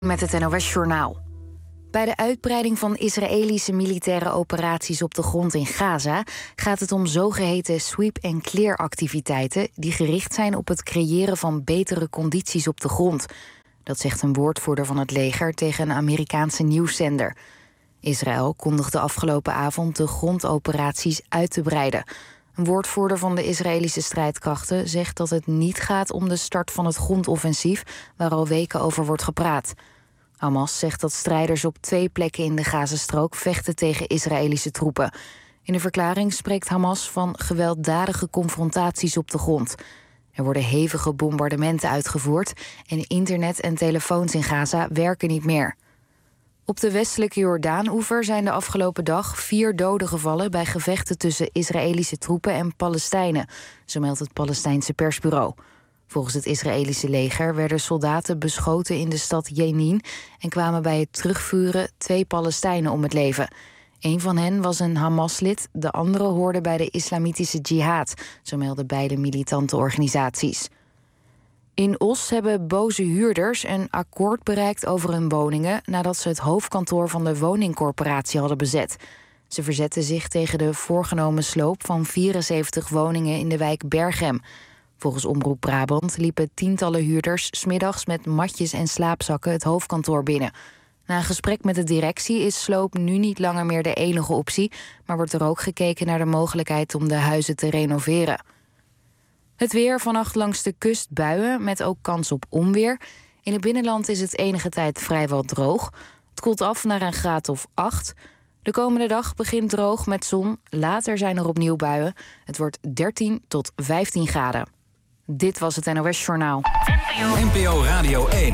Met het NOS-journaal. Bij de uitbreiding van Israëlische militaire operaties op de grond in Gaza gaat het om zogeheten sweep-and-clear-activiteiten die gericht zijn op het creëren van betere condities op de grond. Dat zegt een woordvoerder van het leger tegen een Amerikaanse nieuwszender. Israël kondigde afgelopen avond de grondoperaties uit te breiden. Een woordvoerder van de Israëlische strijdkrachten zegt dat het niet gaat om de start van het grondoffensief, waar al weken over wordt gepraat. Hamas zegt dat strijders op 2 plekken in de Gazastrook vechten tegen Israëlische troepen. In een verklaring spreekt Hamas van gewelddadige confrontaties op de grond. Er worden hevige bombardementen uitgevoerd en internet en telefoons in Gaza werken niet meer. Op de westelijke Jordaan-oever zijn de afgelopen dag 4 doden gevallen bij gevechten tussen Israëlische troepen en Palestijnen, zo meldt het Palestijnse persbureau. Volgens het Israëlische leger werden soldaten beschoten in de stad Jenin en kwamen bij het terugvuren 2 Palestijnen om het leven. Een van hen was een Hamas-lid, de andere hoorde bij de Islamitische Jihad, zo melden beide militante organisaties. In Os hebben boze huurders een akkoord bereikt over hun woningen nadat ze het hoofdkantoor van de woningcorporatie hadden bezet. Ze verzetten zich tegen de voorgenomen sloop van 74 woningen in de wijk Berghem. Volgens Omroep Brabant liepen tientallen huurders 's middags met matjes en slaapzakken het hoofdkantoor binnen. Na een gesprek met de directie is sloop nu niet langer meer de enige optie, maar wordt er ook gekeken naar de mogelijkheid om de huizen te renoveren. Het weer, vannacht langs de kust buien, met ook kans op onweer. In het binnenland is het enige tijd vrijwel droog. Het koelt af naar een graad of 8. De komende dag begint droog met zon. Later zijn er opnieuw buien. Het wordt 13 tot 15 graden. Dit was het NOS-journaal. NPO Radio 1.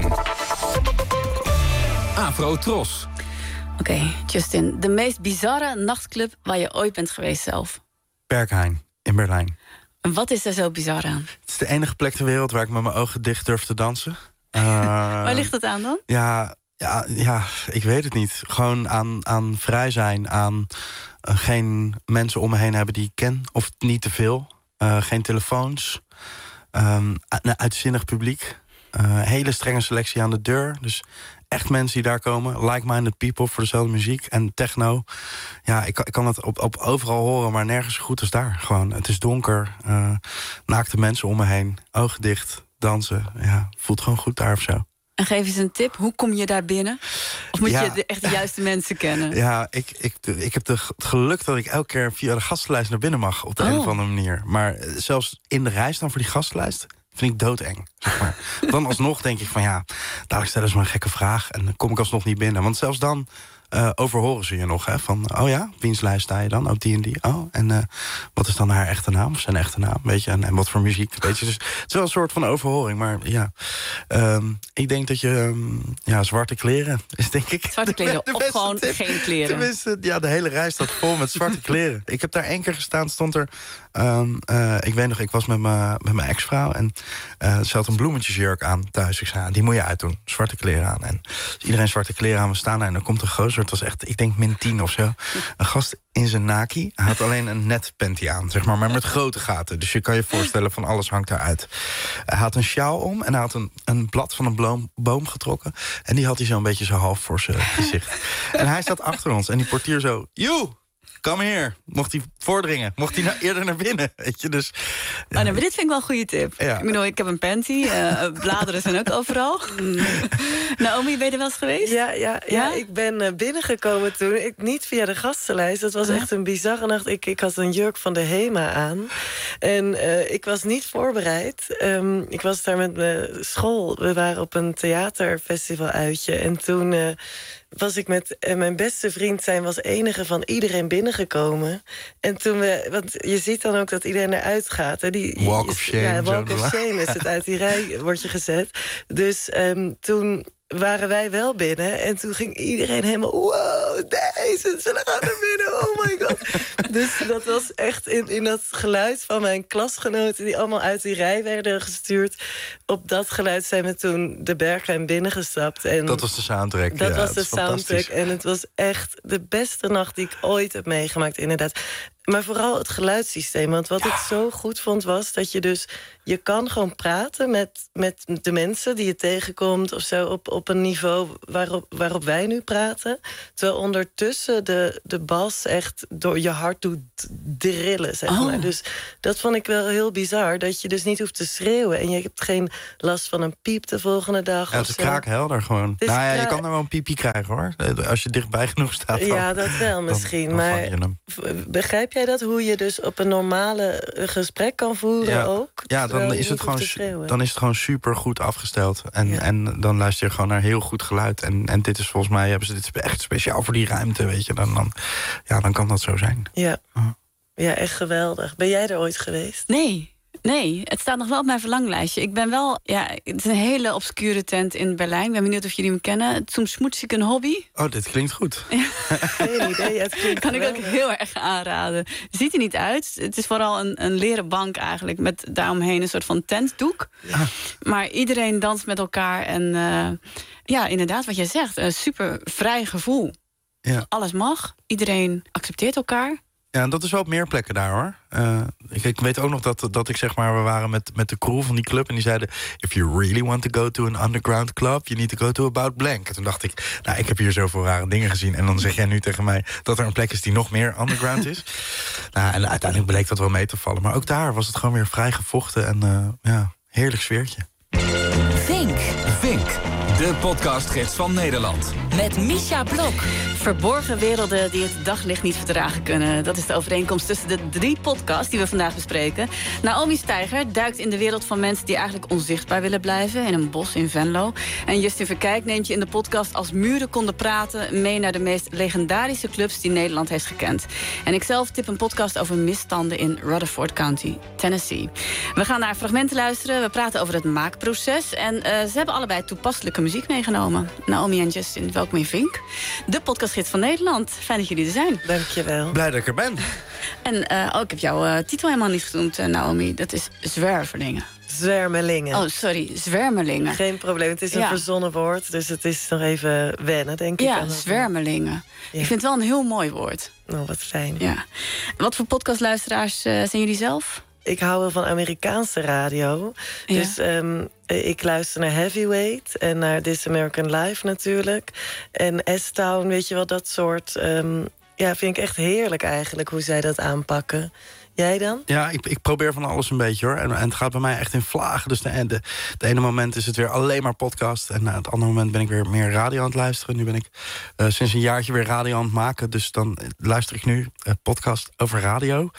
Afro Tros. Oké, Justin. De meest bizarre nachtclub waar je ooit bent geweest zelf? Berghain in Berlijn. En wat is er zo bizar aan? Het is de enige plek ter wereld waar ik met mijn ogen dicht durf te dansen. Waar ligt het aan dan? Ja, ik weet het niet. Gewoon aan vrij zijn, aan geen mensen om me heen hebben die ik ken. Of niet te veel. Geen telefoons. Een uitzinnig publiek. Hele strenge selectie aan de deur. Dus echt mensen die daar komen. Like-minded people voor dezelfde muziek. En techno. Ja, ik kan het op overal horen, maar nergens zo goed als daar. Gewoon, het is donker. Naakte mensen om me heen. Ogen dicht. Dansen. Ja, voelt gewoon goed daar of zo. En geef eens een tip. Hoe kom je daar binnen? Of moet je echt de juiste mensen kennen? Ja, ik heb het geluk dat ik elke keer via de gastenlijst naar binnen mag. Op de een of andere manier. Maar zelfs in de rij staan voor die gastenlijst vind ik doodeng, zeg maar. Dan alsnog denk ik van ja, dadelijk stellen ze me een gekke vraag en dan kom ik alsnog niet binnen. Want zelfs dan overhoren ze je nog, hè, van oh ja, wiens lijst sta je dan? Ook die en die. Oh, en wat is dan haar echte naam of zijn echte naam, weet je? En wat voor muziek, weet je? Dus het is wel een soort van overhoring, maar ja. Ik denk dat je, zwarte kleren is denk ik zwarte kleren of gewoon tip. Geen kleren? Tenminste, ja, de hele reis staat vol met zwarte kleren. Ik heb daar 1 keer gestaan, stond er ik weet nog, ik was met mijn ex-vrouw en ze had een bloemetjesjurk aan thuis. Ik zei, die moet je uitdoen, zwarte kleren aan. En als iedereen zwarte kleren aan, we staan daar en dan komt een gozer. Het was echt, ik denk -10 of zo. Een gast in zijn naki. Hij had alleen een net panty aan, zeg maar met grote gaten. Dus je kan je voorstellen, van alles hangt daaruit. Hij had een sjaal om en hij had een blad van een boom getrokken. En die had hij zo'n beetje zo half voor zijn gezicht. En hij zat achter ons en die portier zo, joe! Kom hier. Mocht hij voordringen. Mocht hij eerder naar binnen. Weet je, dus, ja. Maar dit vind ik wel een goede tip. Ja. Ik bedoel, ik heb een panty. Bladeren zijn ook overal. Naomi, ben je er wel eens geweest? Ja, ik ben binnengekomen toen. Niet via de gastenlijst. Dat was echt een bizarre nacht. Ik had een jurk van de HEMA aan. En ik was niet voorbereid. Ik was daar met mijn school. We waren op een theaterfestival uitje. En toen was ik met mijn beste vriend, zijn was enige van iedereen binnengekomen. En toen want je ziet dan ook dat iedereen eruit gaat. Hè? Walk of shame. Ja, walk of shame is het. Uit die rij wordt je gezet. Dus toen waren wij wel binnen. En toen ging iedereen helemaal, wow, deze, zullen gaan naar binnen, oh my god. Dus dat was echt in dat geluid van mijn klasgenoten die allemaal uit die rij werden gestuurd. Op dat geluid zijn we toen de Berghain binnengestapt. En dat was de soundtrack. Dat was de soundtrack. En het was echt de beste nacht die ik ooit heb meegemaakt, inderdaad. Maar vooral het geluidssysteem. Want wat ik zo goed vond was dat je dus je kan gewoon praten met de mensen die je tegenkomt of zo op een niveau waarop wij nu praten. Terwijl ondertussen de bas echt door je hart doet drillen, zeg maar. Dus dat vond ik wel heel bizar, dat je dus niet hoeft te schreeuwen en je hebt geen last van een piep de volgende dag. Ja, het is kraakhelder gewoon. Je kan er wel een piepje krijgen, hoor. Als je dichtbij genoeg staat. Ja, dat wel misschien. Maar begrijp jij dat? Hoe je dus op een normale gesprek kan voeren ook? Ja, dan is het gewoon super goed afgesteld. En dan luister je gewoon naar heel goed geluid. En dit is volgens mij, hebben ze dit echt speciaal voor die ruimte, weet je. Dan kan dat zo zijn. Ja. Ja, echt geweldig. Ben jij er ooit geweest? Nee, het staat nog wel op mijn verlanglijstje. Ik ben wel, het is een hele obscure tent in Berlijn. Ik ben benieuwd of jullie hem kennen. Zum Schmutzig Hobby. Oh, dit klinkt goed. Geen idee, het klinkt kan ik ook heel erg aanraden. Ziet er niet uit. Het is vooral een leren bank eigenlijk. Met daaromheen een soort van tentdoek. Ja. Maar iedereen danst met elkaar. En inderdaad, wat jij zegt. Een super vrij gevoel. Ja. Alles mag. Iedereen accepteert elkaar. Ja, en dat is wel op meer plekken daar, hoor. Ik weet ook nog dat ik, zeg maar, we waren met de crew van die club en die zeiden, if you really want to go to an underground club, you need to go to About Blank. En toen dacht ik, ik heb hier zoveel rare dingen gezien. En dan zeg jij nu tegen mij dat er een plek is die nog meer underground is. En uiteindelijk bleek dat wel mee te vallen. Maar ook daar was het gewoon weer vrij gevochten en heerlijk sfeertje. Vink, de podcastgids van Nederland. Met Misha Blok. Verborgen werelden die het daglicht niet verdragen kunnen. Dat is de overeenkomst tussen de 3 podcasts die we vandaag bespreken. Naomi Steiger duikt in de wereld van mensen die eigenlijk onzichtbaar willen blijven in een bos in Venlo. En Justin Verkijk neemt je in de podcast Als muren konden praten mee naar de meest legendarische clubs die Nederland heeft gekend. En ikzelf tip een podcast over misstanden in Rutherford County, Tennessee. We gaan naar fragmenten luisteren. We praten over het maakproces. En ze hebben allebei toepasselijke muziek meegenomen. Naomi en Justin, welkom in Vink. De podcastgids van Nederland. Fijn dat jullie er zijn. Dankjewel. Blij dat ik er ben. En ik heb jouw titel helemaal niet genoemd, Naomi. Dat is Zwervelingen. Zwermelingen. Oh, sorry, zwermelingen. Geen probleem, het is een verzonnen woord. Dus het is nog even wennen, denk ik. Ja, zwermelingen. Ja. Ik vind het wel een heel mooi woord. Oh, wat fijn. Ja. Wat voor podcastluisteraars zijn jullie zelf? Ik hou wel van Amerikaanse radio. Ja. Dus ik luister naar Heavyweight en naar This American Life natuurlijk. En S-Town, weet je wel, dat soort. Vind ik echt heerlijk eigenlijk hoe zij dat aanpakken. Jij dan? Ja, ik probeer van alles een beetje, hoor. En het gaat bij mij echt in vlagen. Dus de ene moment is het weer alleen maar podcast. En het andere moment ben ik weer meer radio aan het luisteren. Nu ben ik sinds een jaartje weer radio aan het maken. Dus dan luister ik nu podcast over radio.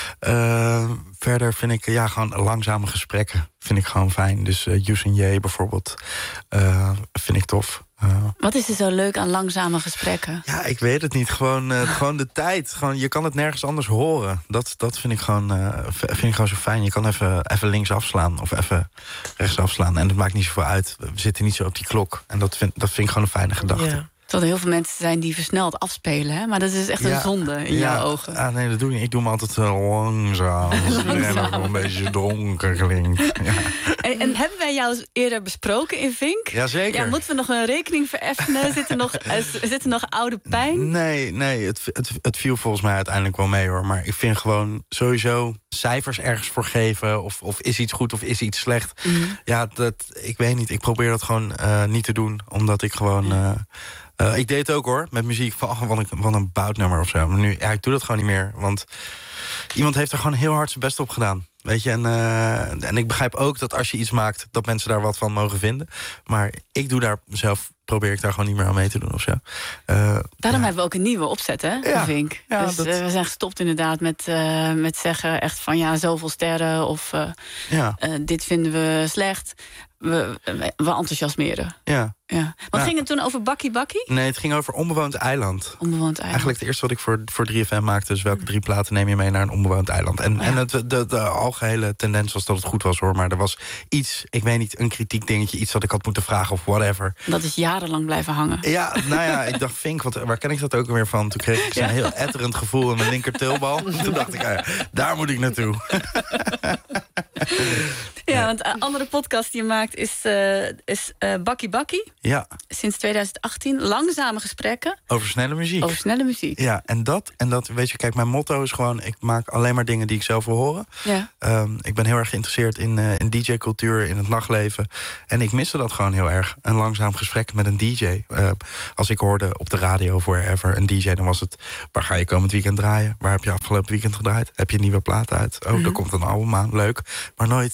Verder vind ik gewoon langzame gesprekken. Vind ik gewoon fijn. Dus Yus en J bijvoorbeeld vind ik tof. Wat is er zo leuk aan langzame gesprekken? Ja, ik weet het niet. Gewoon de tijd. Je kan het nergens anders horen. Dat vind ik gewoon zo fijn. Je kan even links afslaan of even rechts afslaan. En dat maakt niet zoveel uit. We zitten niet zo op die klok. En dat vind ik gewoon een fijne gedachte. Ja. Terwijl er heel veel mensen zijn die versneld afspelen. Hè? Maar dat is echt een zonde in jouw ogen. Ah, nee, dat doe ik niet. Ik doe hem altijd langzaam. Dus iedereen ook wel een beetje donker klinkt. Ja. En hebben wij jou eerder besproken in Vink? Jazeker. Ja, moeten we nog een rekening vereffenen? Zit er nog oude pijn? Nee, het viel volgens mij uiteindelijk wel mee, hoor. Maar ik vind gewoon sowieso cijfers ergens voor geven. Of is iets goed of is iets slecht. Mm-hmm. Ja, ik weet niet. Ik probeer dat gewoon niet te doen. Omdat ik gewoon... ik deed het ook, hoor, met muziek. Van een boutnummer of zo. Maar nu, ik doe dat gewoon niet meer. Want iemand heeft er gewoon heel hard zijn best op gedaan. Weet je, en ik begrijp ook dat als je iets maakt, dat mensen daar wat van mogen vinden. Maar ik doe daar zelf, probeer ik daar gewoon niet meer aan mee te doen of zo. Daarom hebben we ook een nieuwe opzet, hè, Vink. Ja, dus we zijn gestopt inderdaad met zeggen echt van zoveel sterren of dit vinden we slecht. We enthousiasmeren. Ja. Wat ging het toen over Bakkie Bakkie? Nee, het ging over Onbewoond Eiland. Onbewoond eiland. Eigenlijk het eerste wat ik voor 3FM maakte. Dus welke 3 platen neem je mee naar een onbewoond eiland? En de algehele tendens was dat het goed was, hoor. Maar er was iets, ik weet niet, een kritiek dingetje. Iets wat ik had moeten vragen of whatever. Dat is jarenlang blijven hangen. Ja, ik dacht, Vink, waar ken ik dat ook weer van? Toen kreeg ik zo'n heel etterend gevoel in mijn linker teelbal. Toen dacht ik, daar moet ik naartoe. Ja, want een andere podcast die je maakt is Bakkie Bakkie. Ja. Sinds 2018. Langzame gesprekken. Over snelle muziek. Over snelle muziek. Ja, en dat, weet je, kijk, mijn motto is gewoon, ik maak alleen maar dingen die ik zelf wil horen. Ja. Ik ben heel erg geïnteresseerd in DJ-cultuur, in het nachtleven. En ik miste dat gewoon heel erg. Een langzaam gesprek met een DJ. Als ik hoorde op de radio of wherever een DJ, dan was het, waar ga je komend weekend draaien? Waar heb je afgelopen weekend gedraaid? Heb je een nieuwe plaat uit? Oh, er komt een album aan, leuk. Maar nooit,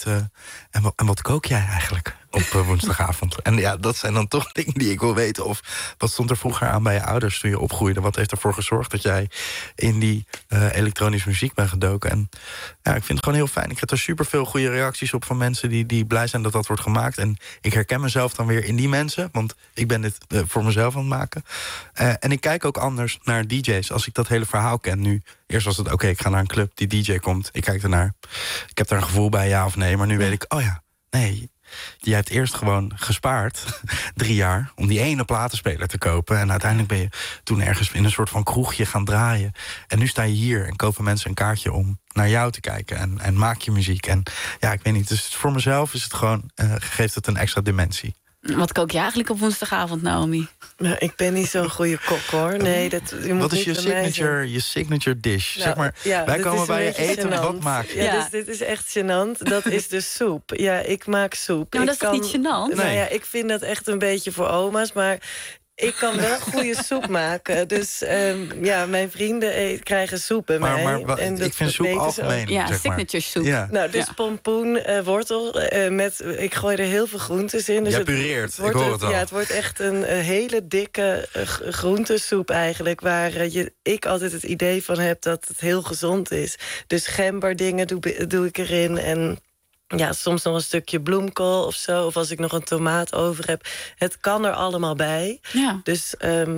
en wat kook jij eigenlijk op woensdagavond? En ja, dat zijn dan toch dingen die ik wil weten. Of wat stond er vroeger aan bij je ouders toen je opgroeide? Wat heeft ervoor gezorgd dat jij in die elektronische muziek bent gedoken? En ja, ik vind het gewoon heel fijn. Ik krijg er superveel goede reacties op van mensen die blij zijn dat dat wordt gemaakt. En ik herken mezelf dan weer in die mensen, want ik ben dit voor mezelf aan het maken. En ik kijk ook anders naar DJ's als ik dat hele verhaal ken nu. Eerst was het, oké, ik ga naar een club, die DJ komt, ik kijk ernaar. Ik heb daar een gevoel bij, ja of nee, maar nu weet ik, oh ja, nee. Je hebt eerst gewoon gespaard 3 jaar om die ene platenspeler te kopen. En uiteindelijk ben je toen ergens in een soort van kroegje gaan draaien. En nu sta je hier en kopen mensen een kaartje om naar jou te kijken. En maak je muziek. En ja, ik weet niet, dus voor mezelf is het gewoon, geeft het een extra dimensie. Wat kook je eigenlijk op woensdagavond, Naomi? Nou, ik ben niet zo'n goede kok, hoor. Nee, wat is je signature dish? Nou, zeg maar, ja, wij komen bij je eten, gênant. wat maak je? Ja, dus dit is echt gênant. Dat is de soep. Ja, ik maak soep. Ja, maar dat is toch niet gênant? Nou ja, ik vind dat echt een beetje voor oma's, maar ik kan wel goede soep maken. Dus ja, mijn vrienden krijgen soep bij mij. Maar en ik vind soep algemeen. Ja, zeg maar. signature soep. Ja. Nou, dus pompoen, wortel. Ik gooi er heel veel groentes in. Dus jij pureert, ik hoor het al. Ja, het wordt echt een hele dikke groentesoep eigenlijk. Waar ik altijd het idee van heb dat het heel gezond is. Dus gemberdingen doe ik erin en ja, soms nog een stukje bloemkool of zo. Of als ik nog een tomaat over heb. Het kan er allemaal bij. Ja. Dus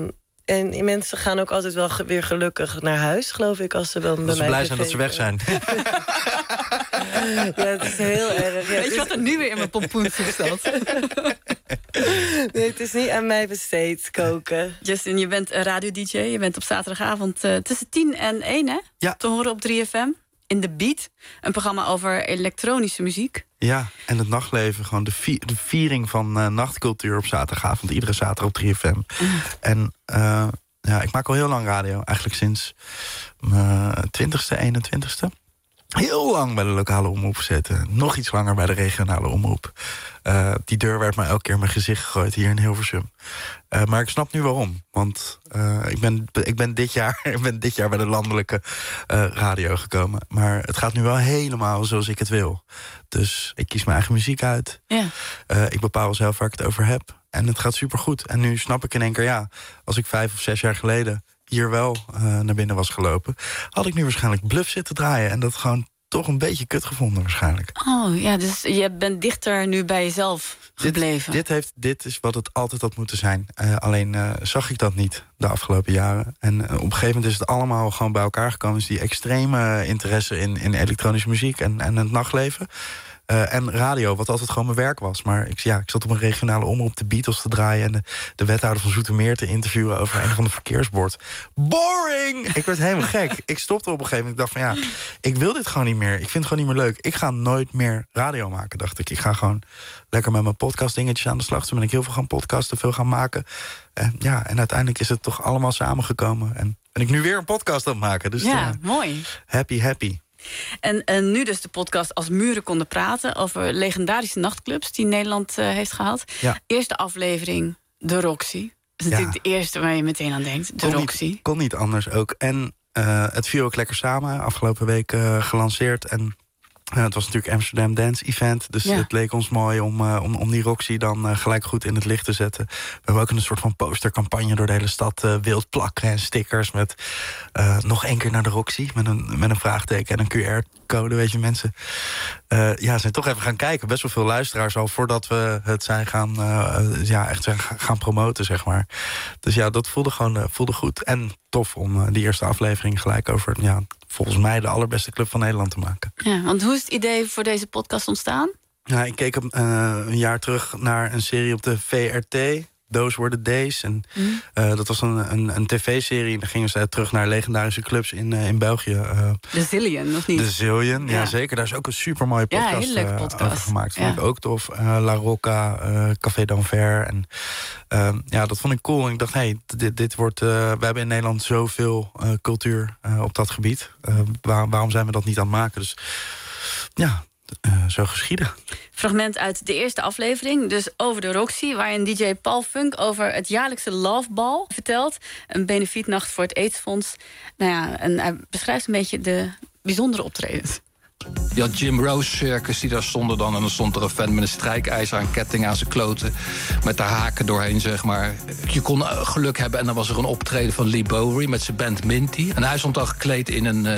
en mensen gaan ook altijd wel weer gelukkig naar huis, geloof ik, als ze wel bij mij blij zijn dat ze weg zijn. Ja, het is heel erg. Ja, weet je wat er nu weer in mijn pompoensoep staat? Nee, het is niet aan mij besteed, koken. Justin, je bent een radio-dj. Je bent op zaterdagavond tussen 10 en 1, hè? Ja. Te horen op 3FM. In The Beat, een programma over elektronische muziek. Ja, en het nachtleven, gewoon de viering van nachtcultuur op zaterdagavond. Iedere zaterdag op 3FM. En ja, ik maak al heel lang radio. Eigenlijk sinds mijn 20ste, 21ste. Heel lang bij de lokale omroep gezeten. Nog iets langer bij de regionale omroep. Die deur werd mij elke keer in mijn gezicht gegooid hier in Hilversum. Maar ik snap nu waarom. Want ik ben dit jaar bij de landelijke radio gekomen. Maar het gaat nu wel helemaal zoals ik het wil. Dus ik kies mijn eigen muziek uit. Ja. Ik bepaal zelf waar ik het over heb. En het gaat supergoed. En nu snap ik in één keer, ja, als ik 5 of 6 jaar geleden hier wel naar binnen was gelopen, had ik nu waarschijnlijk Bluff zitten draaien. En dat gewoon toch een beetje kut gevonden waarschijnlijk. Oh ja, dus je bent dichter nu bij jezelf gebleven. Dit is wat het altijd had moeten zijn. Alleen zag ik dat niet de afgelopen jaren. En op een gegeven moment is het allemaal gewoon bij elkaar gekomen. Dus die extreme interesse in elektronische muziek en het nachtleven. En radio, wat altijd gewoon mijn werk was. Maar ik zat op een regionale omroep de Beatles te draaien en de wethouder van Zoetermeer te interviewen over een van de verkeersbord. Boring! Ik werd helemaal gek. Ik stopte op een gegeven moment. Ik dacht van ja, ik wil dit gewoon niet meer. Ik vind het gewoon niet meer leuk. Ik ga nooit meer radio maken, dacht ik. Ik ga gewoon lekker met mijn podcast dingetjes aan de slag. Toen ben ik heel veel gaan podcasten, veel gaan maken. En uiteindelijk is het toch allemaal samengekomen. En ben ik nu weer een podcast aan het maken. Dus ja, mooi. Happy. En nu dus de podcast Als Muren Konden Praten over legendarische nachtclubs die Nederland heeft gehad. Ja. Eerste aflevering, de Roxy. Dat is natuurlijk de eerste waar je meteen aan denkt, de Roxy. Kon niet anders ook. En het viel ook lekker samen, afgelopen week gelanceerd. En het was natuurlijk Amsterdam Dance Event. Dus het leek ons mooi om die Roxy dan gelijk goed in het licht te zetten. We hebben ook een soort van postercampagne door de hele stad wild plakken en stickers met nog 1 keer naar de Roxy. Met een vraagteken en een QR-code, weet je, mensen. Zijn toch even gaan kijken. Best wel veel luisteraars al voordat we het zijn gaan promoten, zeg maar. Dus ja, dat voelde goed. En tof om die eerste aflevering gelijk over volgens mij de allerbeste club van Nederland te maken. Ja, want hoe is het idee voor deze podcast ontstaan? Ja, ik keek een jaar terug naar een serie op de VRT. Those Were the Days. En dat was een tv-serie. En dan gingen ze terug naar legendarische clubs in België. De Zillion, of niet? De Zillion, ja zeker. Daar is ook een super mooie podcast, over gemaakt. Vond ik ook tof. La Rocca, Café d'Anvers. En dat vond ik cool. En ik dacht, dit wordt... we hebben in Nederland zoveel cultuur op dat gebied. Waarom zijn we dat niet aan het maken? Dus ja... zo geschieden. Fragment uit de eerste aflevering, dus over de Roxy... waarin DJ Paul Funk over het jaarlijkse Love Ball vertelt. Een benefietnacht voor het AIDS-fonds. Nou ja, en hij beschrijft een beetje de bijzondere optredens. Je had Jim Rose circus die daar stonden dan. En dan stond er een vent met een strijkijzer aan ketting aan zijn kloten. Met daar haken doorheen, zeg maar. Je kon geluk hebben en dan was er een optreden van Lee Bowery met zijn band Minty. En hij stond dan gekleed in een,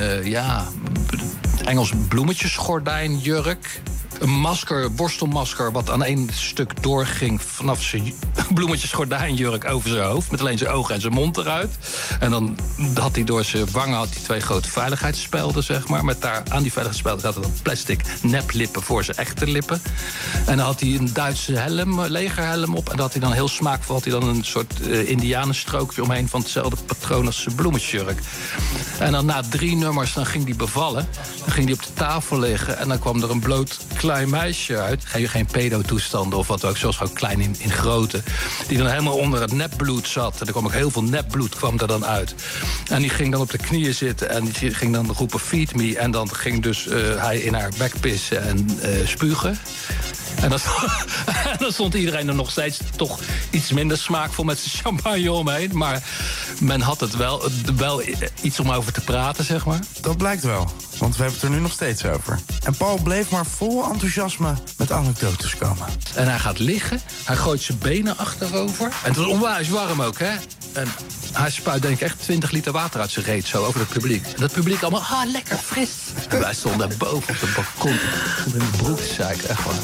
Engels bloemetjesgordijnjurk. Een masker, borstelmasker, wat aan één stuk doorging... vanaf zijn bloemetjesgordijnjurk over zijn hoofd... met alleen zijn ogen en zijn mond eruit. En dan had hij door zijn wangen 2 grote veiligheidsspelden, zeg maar. Met daar aan die veiligheidsspelden had hij dan plastic neplippen voor zijn echte lippen. En dan had hij een Duitse helm, legerhelm op. En dan had hij dan heel smaakvol had hij dan een soort indianenstrookje omheen... van hetzelfde patroon als zijn bloemetjesjurk. En dan na 3 nummers dan ging hij bevallen. Dan ging hij op de tafel liggen en dan kwam er een bloot klein meisje uit. Geen pedo-toestanden of wat ook, zoals gewoon klein in grootte. Die dan helemaal onder het nepbloed zat. En er kwam ook heel veel nepbloed kwam er dan uit. En die ging dan op de knieën zitten en die ging dan roepen feed me. En dan ging dus hij in haar bek pissen en spugen. En dan stond iedereen er nog steeds toch iets minder smaakvol met zijn champagne omheen. Maar men had het wel iets om over te praten, zeg maar. Dat blijkt wel, want we hebben het er nu nog steeds over. En Paul bleef maar vol enthousiasme met anekdotes komen. En hij gaat liggen, hij gooit zijn benen achterover. En het was onwijs warm ook, hè. En hij spuit denk ik echt 20 liter water uit zijn reet zo over het publiek. En dat publiek allemaal, lekker fris. En wij stonden daar boven op de balkon. In de broek te zeiken, echt waar.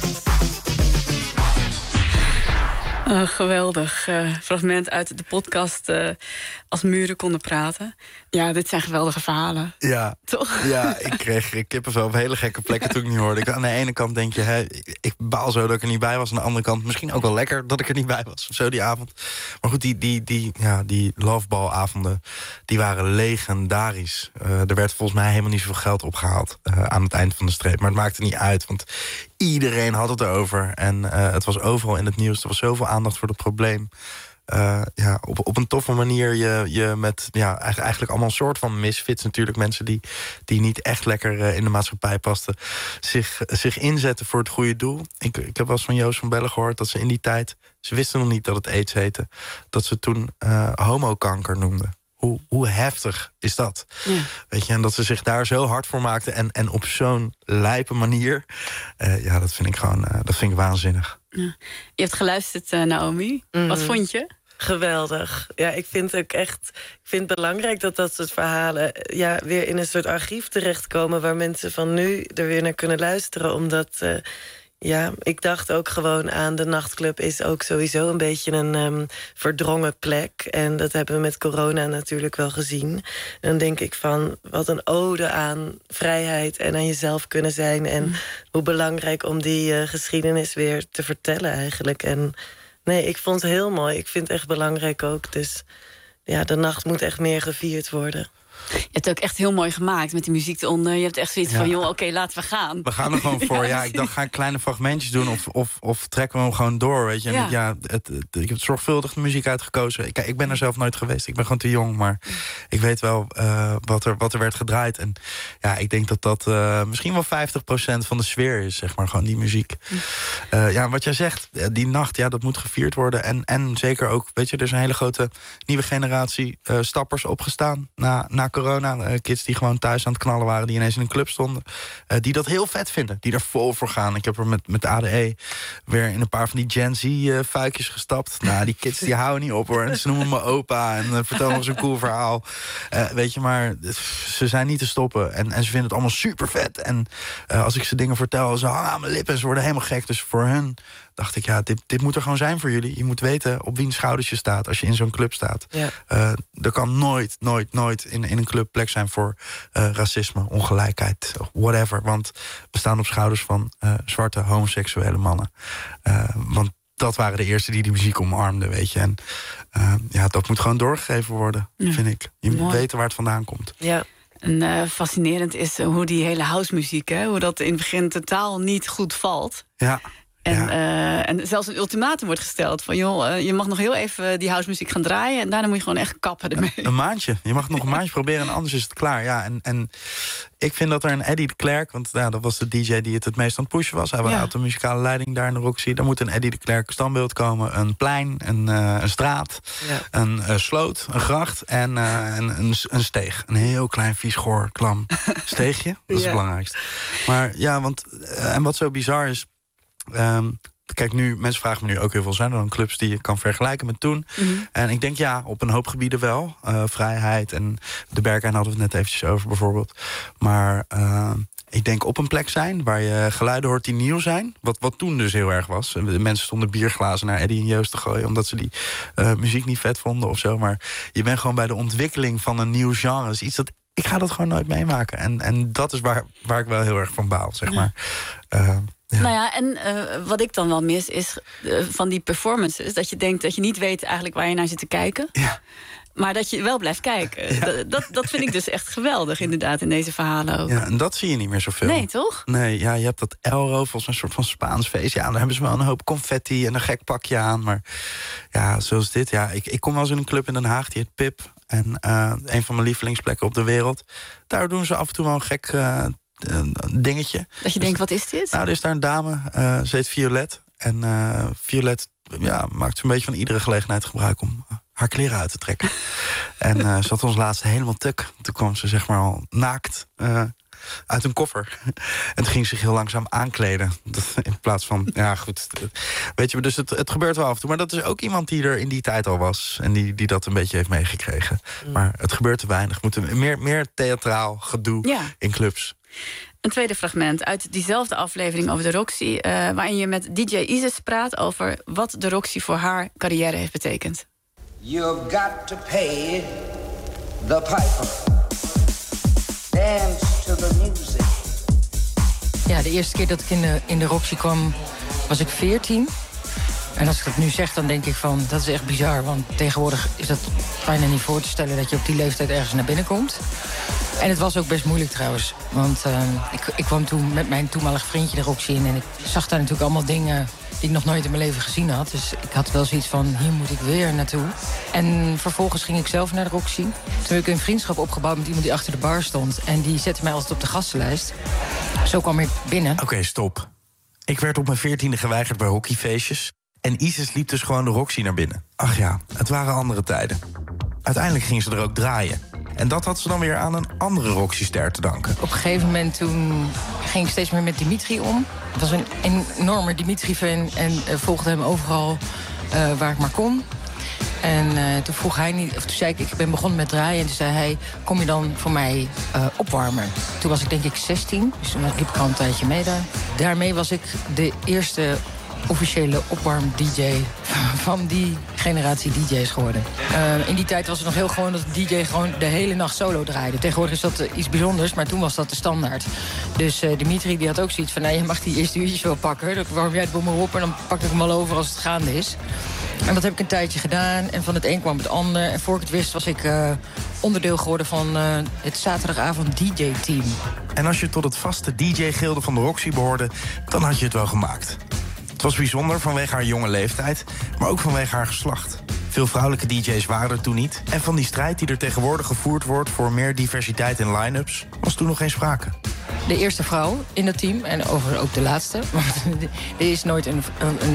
Geweldig fragment uit de podcast Als muren konden praten. Ja, dit zijn geweldige verhalen. Ja, toch? Ja, ik kreeg kippenvel op hele gekke plekken toen ik niet hoorde. Aan de ene kant denk je, ik baal zo dat ik er niet bij was. Aan de andere kant misschien ook wel lekker dat ik er niet bij was. Of zo die avond. Maar goed, die lovebalavonden, die waren legendarisch. Er werd volgens mij helemaal niet zoveel geld opgehaald aan het eind van de streep. Maar het maakte niet uit, want iedereen had het erover. En het was overal in het nieuws. Er was zoveel aandacht voor het probleem. Op een toffe manier je met eigenlijk allemaal een soort van misfits natuurlijk. Mensen die niet echt lekker in de maatschappij pasten. Zich inzetten voor het goede doel. Ik heb wel eens van Joost van Bellen gehoord dat ze in die tijd... Ze wisten nog niet dat het AIDS heette. Dat ze toen homokanker noemden. Hoe heftig is dat? Ja. Weet je, en dat ze zich daar zo hard voor maakten en op zo'n lijpe manier. Dat vind ik waanzinnig. Ja. Je hebt geluisterd, Naomi. Wat vond je? Geweldig. Ja, ik vind het belangrijk dat soort verhalen weer in een soort archief terechtkomen waar mensen van nu er weer naar kunnen luisteren. Omdat ik dacht ook gewoon aan de nachtclub is ook sowieso een beetje een verdrongen plek. En dat hebben we met corona natuurlijk wel gezien. En dan denk ik van, wat een ode aan vrijheid en aan jezelf kunnen zijn. En hoe belangrijk om die geschiedenis weer te vertellen eigenlijk. En nee, ik vond het heel mooi. Ik vind het echt belangrijk ook. Dus ja, de nacht moet echt meer gevierd worden. Je hebt het ook echt heel mooi gemaakt met die muziek eronder. Je hebt echt zoiets van, joh, oké, laten we gaan. We gaan er gewoon voor. Ja, ik dacht, ga ik kleine fragmentjes doen of trekken we hem gewoon door, weet je. En ik heb zorgvuldig de muziek uitgekozen. Ik ben er zelf nooit geweest. Ik ben gewoon te jong, maar ik weet wel wat er werd gedraaid. En ja, ik denk dat misschien wel 50% van de sfeer is, zeg maar, gewoon die muziek. Wat jij zegt, die nacht, dat moet gevierd worden. En zeker ook, weet je, er is een hele grote nieuwe generatie stappers opgestaan na corona. Kids die gewoon thuis aan het knallen waren, die ineens in een club stonden. Die dat heel vet vinden, die er vol voor gaan. Ik heb er met ADE weer in een paar van die Gen Z-fuikjes gestapt. Nou, die kids die houden niet op, hoor. En ze noemen me opa en vertellen nog zo'n cool verhaal. Weet je, maar ze zijn niet te stoppen. En ze vinden het allemaal super vet. En als ik ze dingen vertel, ze hangen aan mijn lippen en ze worden helemaal gek. Dus voor hun dacht ik, dit moet er gewoon zijn voor jullie. Je moet weten op wiens schouders je staat als je in zo'n club staat. Ja. Er kan nooit in een club plek zijn voor racisme, ongelijkheid, whatever. Want we staan op schouders van zwarte homoseksuele mannen. Want dat waren de eerste die muziek omarmden, weet je. En dat moet gewoon doorgegeven worden, vind ik. Je moet weten waar het vandaan komt. Ja. En fascinerend is hoe die hele housemuziek, hoe dat in het begin totaal niet goed valt. Ja. En zelfs een ultimatum wordt gesteld van, joh, je mag nog heel even die housemuziek gaan draaien en daarna moet je gewoon echt kappen ermee. Een maandje. Je mag het nog een maandje proberen en anders is het klaar. Ja, en ik vind dat er een Eddie de Klerk, want dat was de DJ die het meest aan het pushen was. Hij had de muzikale leiding daar in de Roxy. Daar moet een Eddie de Klerk standbeeld komen. Een plein, een straat, een sloot, een gracht en een steeg. Een heel klein, vies, goor, klam steegje. Dat is het belangrijkste. Maar ja, en wat zo bizar is, kijk, nu, mensen vragen me nu ook heel veel, zijn er dan clubs die je kan vergelijken met toen? Mm-hmm. En ik denk op een hoop gebieden wel. Vrijheid en de Berghain hadden we het net eventjes over bijvoorbeeld. Maar ik denk op een plek zijn waar je geluiden hoort die nieuw zijn. Wat toen dus heel erg was. De mensen stonden bierglazen naar Eddie en Joost te gooien omdat ze die muziek niet vet vonden of zo. Maar je bent gewoon bij de ontwikkeling van een nieuw genre. Dus iets dat ik ga dat gewoon nooit meemaken. En dat is waar ik wel heel erg van baal, zeg maar. Ja. Nou ja, en wat ik dan wel mis is van die performances, dat je denkt dat je niet weet eigenlijk waar je naar zit te kijken. Ja. Maar dat je wel blijft kijken. Ja. Dat vind ik dus echt geweldig, inderdaad, in deze verhalen ook. Ja, en dat zie je niet meer zoveel. Nee, toch? Nee, ja, je hebt dat Elro, volgens een soort van Spaans feest. Ja, dan hebben ze wel een hoop confetti en een gek pakje aan. Maar ja, zoals dit. Ja, ik kom wel eens in een club in Den Haag, die heet Pip. En een van mijn lievelingsplekken op de wereld. Daar doen ze af en toe wel een gek dingetje. Dat je denkt, wat is dit? Nou, er is daar een dame, ze heet Violet. En Violet maakt zo'n beetje van iedere gelegenheid gebruik om haar kleren uit te trekken. En ze had ons laatst helemaal tuk. Toen kwam ze zeg maar al naakt uit een koffer. En toen ging ze zich heel langzaam aankleden. In plaats van, ja goed. Weet je, dus het gebeurt wel af en toe. Maar dat is ook iemand die er in die tijd al was. En die dat een beetje heeft meegekregen. Maar het gebeurt te weinig. We moeten meer theatraal gedoe in clubs. Een tweede fragment uit diezelfde aflevering over de Roxy, waarin je met DJ Isis praat over wat de Roxy voor haar carrière heeft betekend. You've got to pay the piper. Dance to the music. Ja, de eerste keer dat ik in de Roxy kwam, was ik 14. En als ik dat nu zeg, dan denk ik van, dat is echt bizar. Want tegenwoordig is dat bijna niet voor te stellen dat je op die leeftijd ergens naar binnen komt. En het was ook best moeilijk trouwens. Want ik kwam toen met mijn toenmalig vriendje de Roxy in. En ik zag daar natuurlijk allemaal dingen die ik nog nooit in mijn leven gezien had. Dus ik had wel zoiets van, hier moet ik weer naartoe. En vervolgens ging ik zelf naar de Roxy. Toen heb ik een vriendschap opgebouwd met iemand die achter de bar stond. En die zette mij altijd op de gastenlijst. Zo kwam ik binnen. Oké, stop. Ik werd op mijn 14e geweigerd bij hockeyfeestjes. En Isis liep dus gewoon de Roxy naar binnen. Ach ja, het waren andere tijden. Uiteindelijk ging ze er ook draaien. En dat had ze dan weer aan een andere Roxy-ster te danken. Op een gegeven moment toen ging ik steeds meer met Dimitri om. Ik was een enorme Dimitri-fan en volgde hem overal waar ik maar kon. En toen vroeg hij niet, of toen zei ik ben begonnen met draaien. En toen zei hij, kom je dan voor mij opwarmen? Toen was ik denk ik 16, dus toen liep ik al een tijdje mee daar. Daarmee was ik de eerste officiële opwarm-dj van die generatie DJ's geworden. In die tijd was het nog heel gewoon dat de DJ gewoon de hele nacht solo draaide. Tegenwoordig is dat iets bijzonders, maar toen was dat de standaard. Dus Dimitri die had ook zoiets van, nou, je mag die eerste uurtjes wel pakken. Dan warm jij het boel maar op en dan pak ik hem al over als het gaande is. En dat heb ik een tijdje gedaan. En van het een kwam het ander. En voor ik het wist was ik onderdeel geworden van het zaterdagavond DJ-team. En als je tot het vaste DJ-gilde van de Roxy behoorde, dan had je het wel gemaakt. Het was bijzonder vanwege haar jonge leeftijd, maar ook vanwege haar geslacht. Veel vrouwelijke DJ's waren er toen niet. En van die strijd die er tegenwoordig gevoerd wordt voor meer diversiteit in line-ups, was toen nog geen sprake. De eerste vrouw in het team, en overigens ook de laatste. Want er is nooit een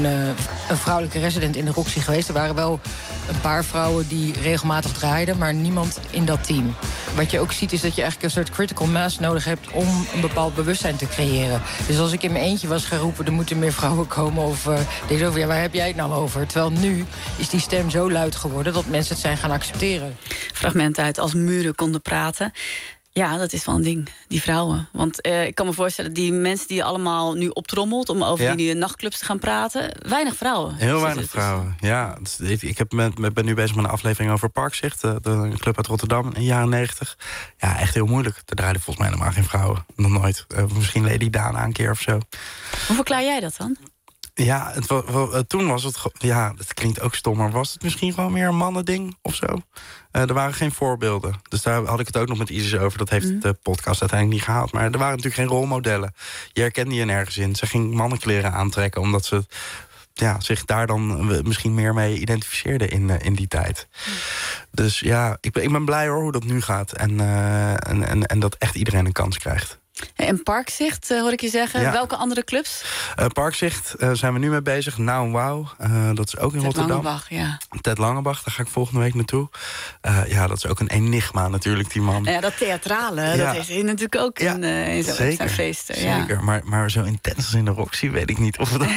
vrouwelijke resident in de Roxy geweest. Er waren wel een paar vrouwen die regelmatig draaiden, maar niemand in dat team. Wat je ook ziet is dat je eigenlijk een soort critical mass nodig hebt om een bepaald bewustzijn te creëren. Dus als ik in mijn eentje was geroepen, er moeten meer vrouwen komen, of deze over, ja, waar heb jij het nou over? Terwijl nu is die stem zo luid geworden dat mensen het zijn gaan accepteren. Fragment uit Als muren konden praten. Ja, dat is wel een ding, die vrouwen. Want ik kan me voorstellen, die mensen die allemaal nu optrommelt om over die nachtclubs te gaan praten, weinig vrouwen. Heel weinig vrouwen, ja. Ik ben nu bezig met een aflevering over Parkzicht, de club uit Rotterdam in de jaren 90. Ja, echt heel moeilijk. Er draaiden volgens mij helemaal geen vrouwen. Nog nooit. Misschien Lady Dana een keer of zo. Hoe verklaar jij dat dan? Ja, toen was het... Ja, dat klinkt ook stom, maar was het misschien gewoon meer een mannending of zo? Er waren geen voorbeelden. Dus daar had ik het ook nog met Isis over. Dat heeft de podcast uiteindelijk niet gehaald. Maar er waren natuurlijk geen rolmodellen. Je herkende je nergens in. Ze ging mannenkleren aantrekken, omdat ze zich daar dan misschien meer mee identificeerde in die tijd. Dus ja, ik ben blij hoor hoe dat nu gaat. En dat echt iedereen een kans krijgt. En Parkzicht, hoor ik je zeggen. Ja. Welke andere clubs? Parkzicht zijn we nu mee bezig. Nou en Wauw, dat is ook in Rotterdam. Langebach, ja. Ted Langebach, daar ga ik volgende week naartoe. Dat is ook een enigma natuurlijk, die man. Ja, dat theatrale, dat heeft hij natuurlijk ook in zijn feesten. Zeker, maar zo intens als in de Roxy weet ik niet of het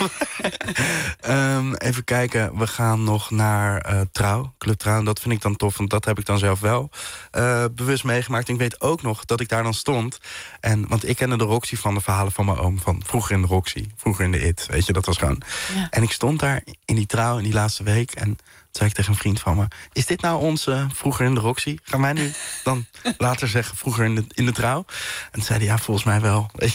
even kijken, we gaan nog naar Trouw, Club Trouw. Dat vind ik dan tof, want dat heb ik dan zelf wel bewust meegemaakt. En ik weet ook nog dat ik daar dan stond. Want ik kende de Roxy van de verhalen van mijn oom. Van vroeger in de Roxy, vroeger in de IT. Weet je, dat was gewoon... Ja. En ik stond daar in die Trouw in die laatste week. En toen zei ik tegen een vriend van me... Is dit nou onze vroeger in de Roxy? Gaan wij nu dan later zeggen vroeger in de Trouw? En toen zei hij, ja, volgens mij wel. Weet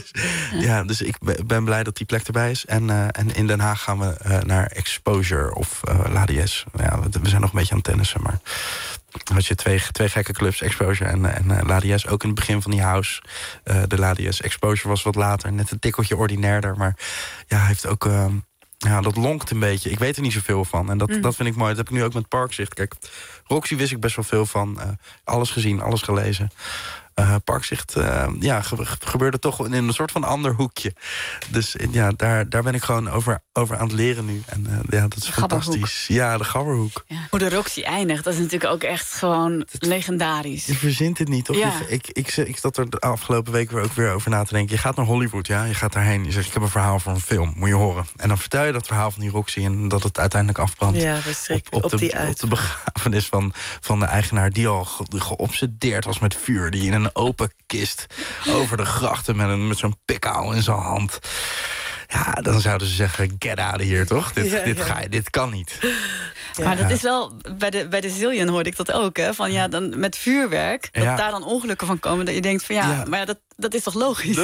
je, dus ik ben blij dat die plek erbij is. En in Den Haag gaan we naar Exposure of Ladies. Ja, we zijn nog een beetje aan het tennissen, maar... had je twee gekke clubs, Exposure en Ladies. Ook in het begin van die house. De Ladies Exposure was wat later. Net een tikkeltje ordinairder. Maar ja, heeft ook... dat lonkt een beetje. Ik weet er niet zoveel van. En dat vind ik mooi. Dat heb ik nu ook met Parkzicht. Kijk, Roxy wist ik best wel veel van. Alles gezien, alles gelezen. Parkzicht gebeurde toch in een soort van ander hoekje. Dus daar ben ik gewoon over aan het leren nu. En dat is fantastisch. Ja, de Gabberhoek. Ja. Hoe de Roxy eindigt, dat is natuurlijk ook echt gewoon legendarisch. Je verzint het niet, toch? Ja. Ik zat er de afgelopen week weer over na te denken. Je gaat naar Hollywood, ja? Je gaat daarheen. Je zegt, ik heb een verhaal voor een film, moet je horen. En dan vertel je dat verhaal van die Roxy en dat het uiteindelijk afbrandt. Ja, op de begrafenis van de eigenaar die al geobsedeerd was met vuur. Die in een open kist over de grachten met zo'n pikauw in zijn hand. Ja, dan zouden ze zeggen, get out of here, toch? Dit kan niet. Ja. Maar dat is wel, bij de Zillion hoorde ik dat ook, hè? Van dan met vuurwerk, dat daar dan ongelukken van komen. Dat je denkt van maar dat is toch logisch?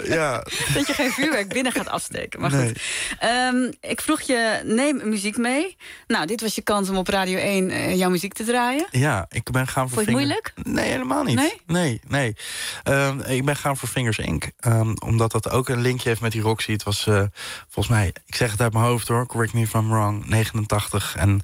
Dat je geen vuurwerk binnen gaat afsteken. Maar goed. Ik vroeg je, neem muziek mee. Nou, dit was je kans om op Radio 1 jouw muziek te draaien. Ja, ik ben gaan voor... Vond je het moeilijk? Nee, helemaal niet. Nee. Ik ben gaan voor Fingers Inc. Omdat dat ook een linkje heeft met die Roxy. Het was volgens mij, ik zeg het uit mijn hoofd hoor, correct me if I'm wrong, 89. En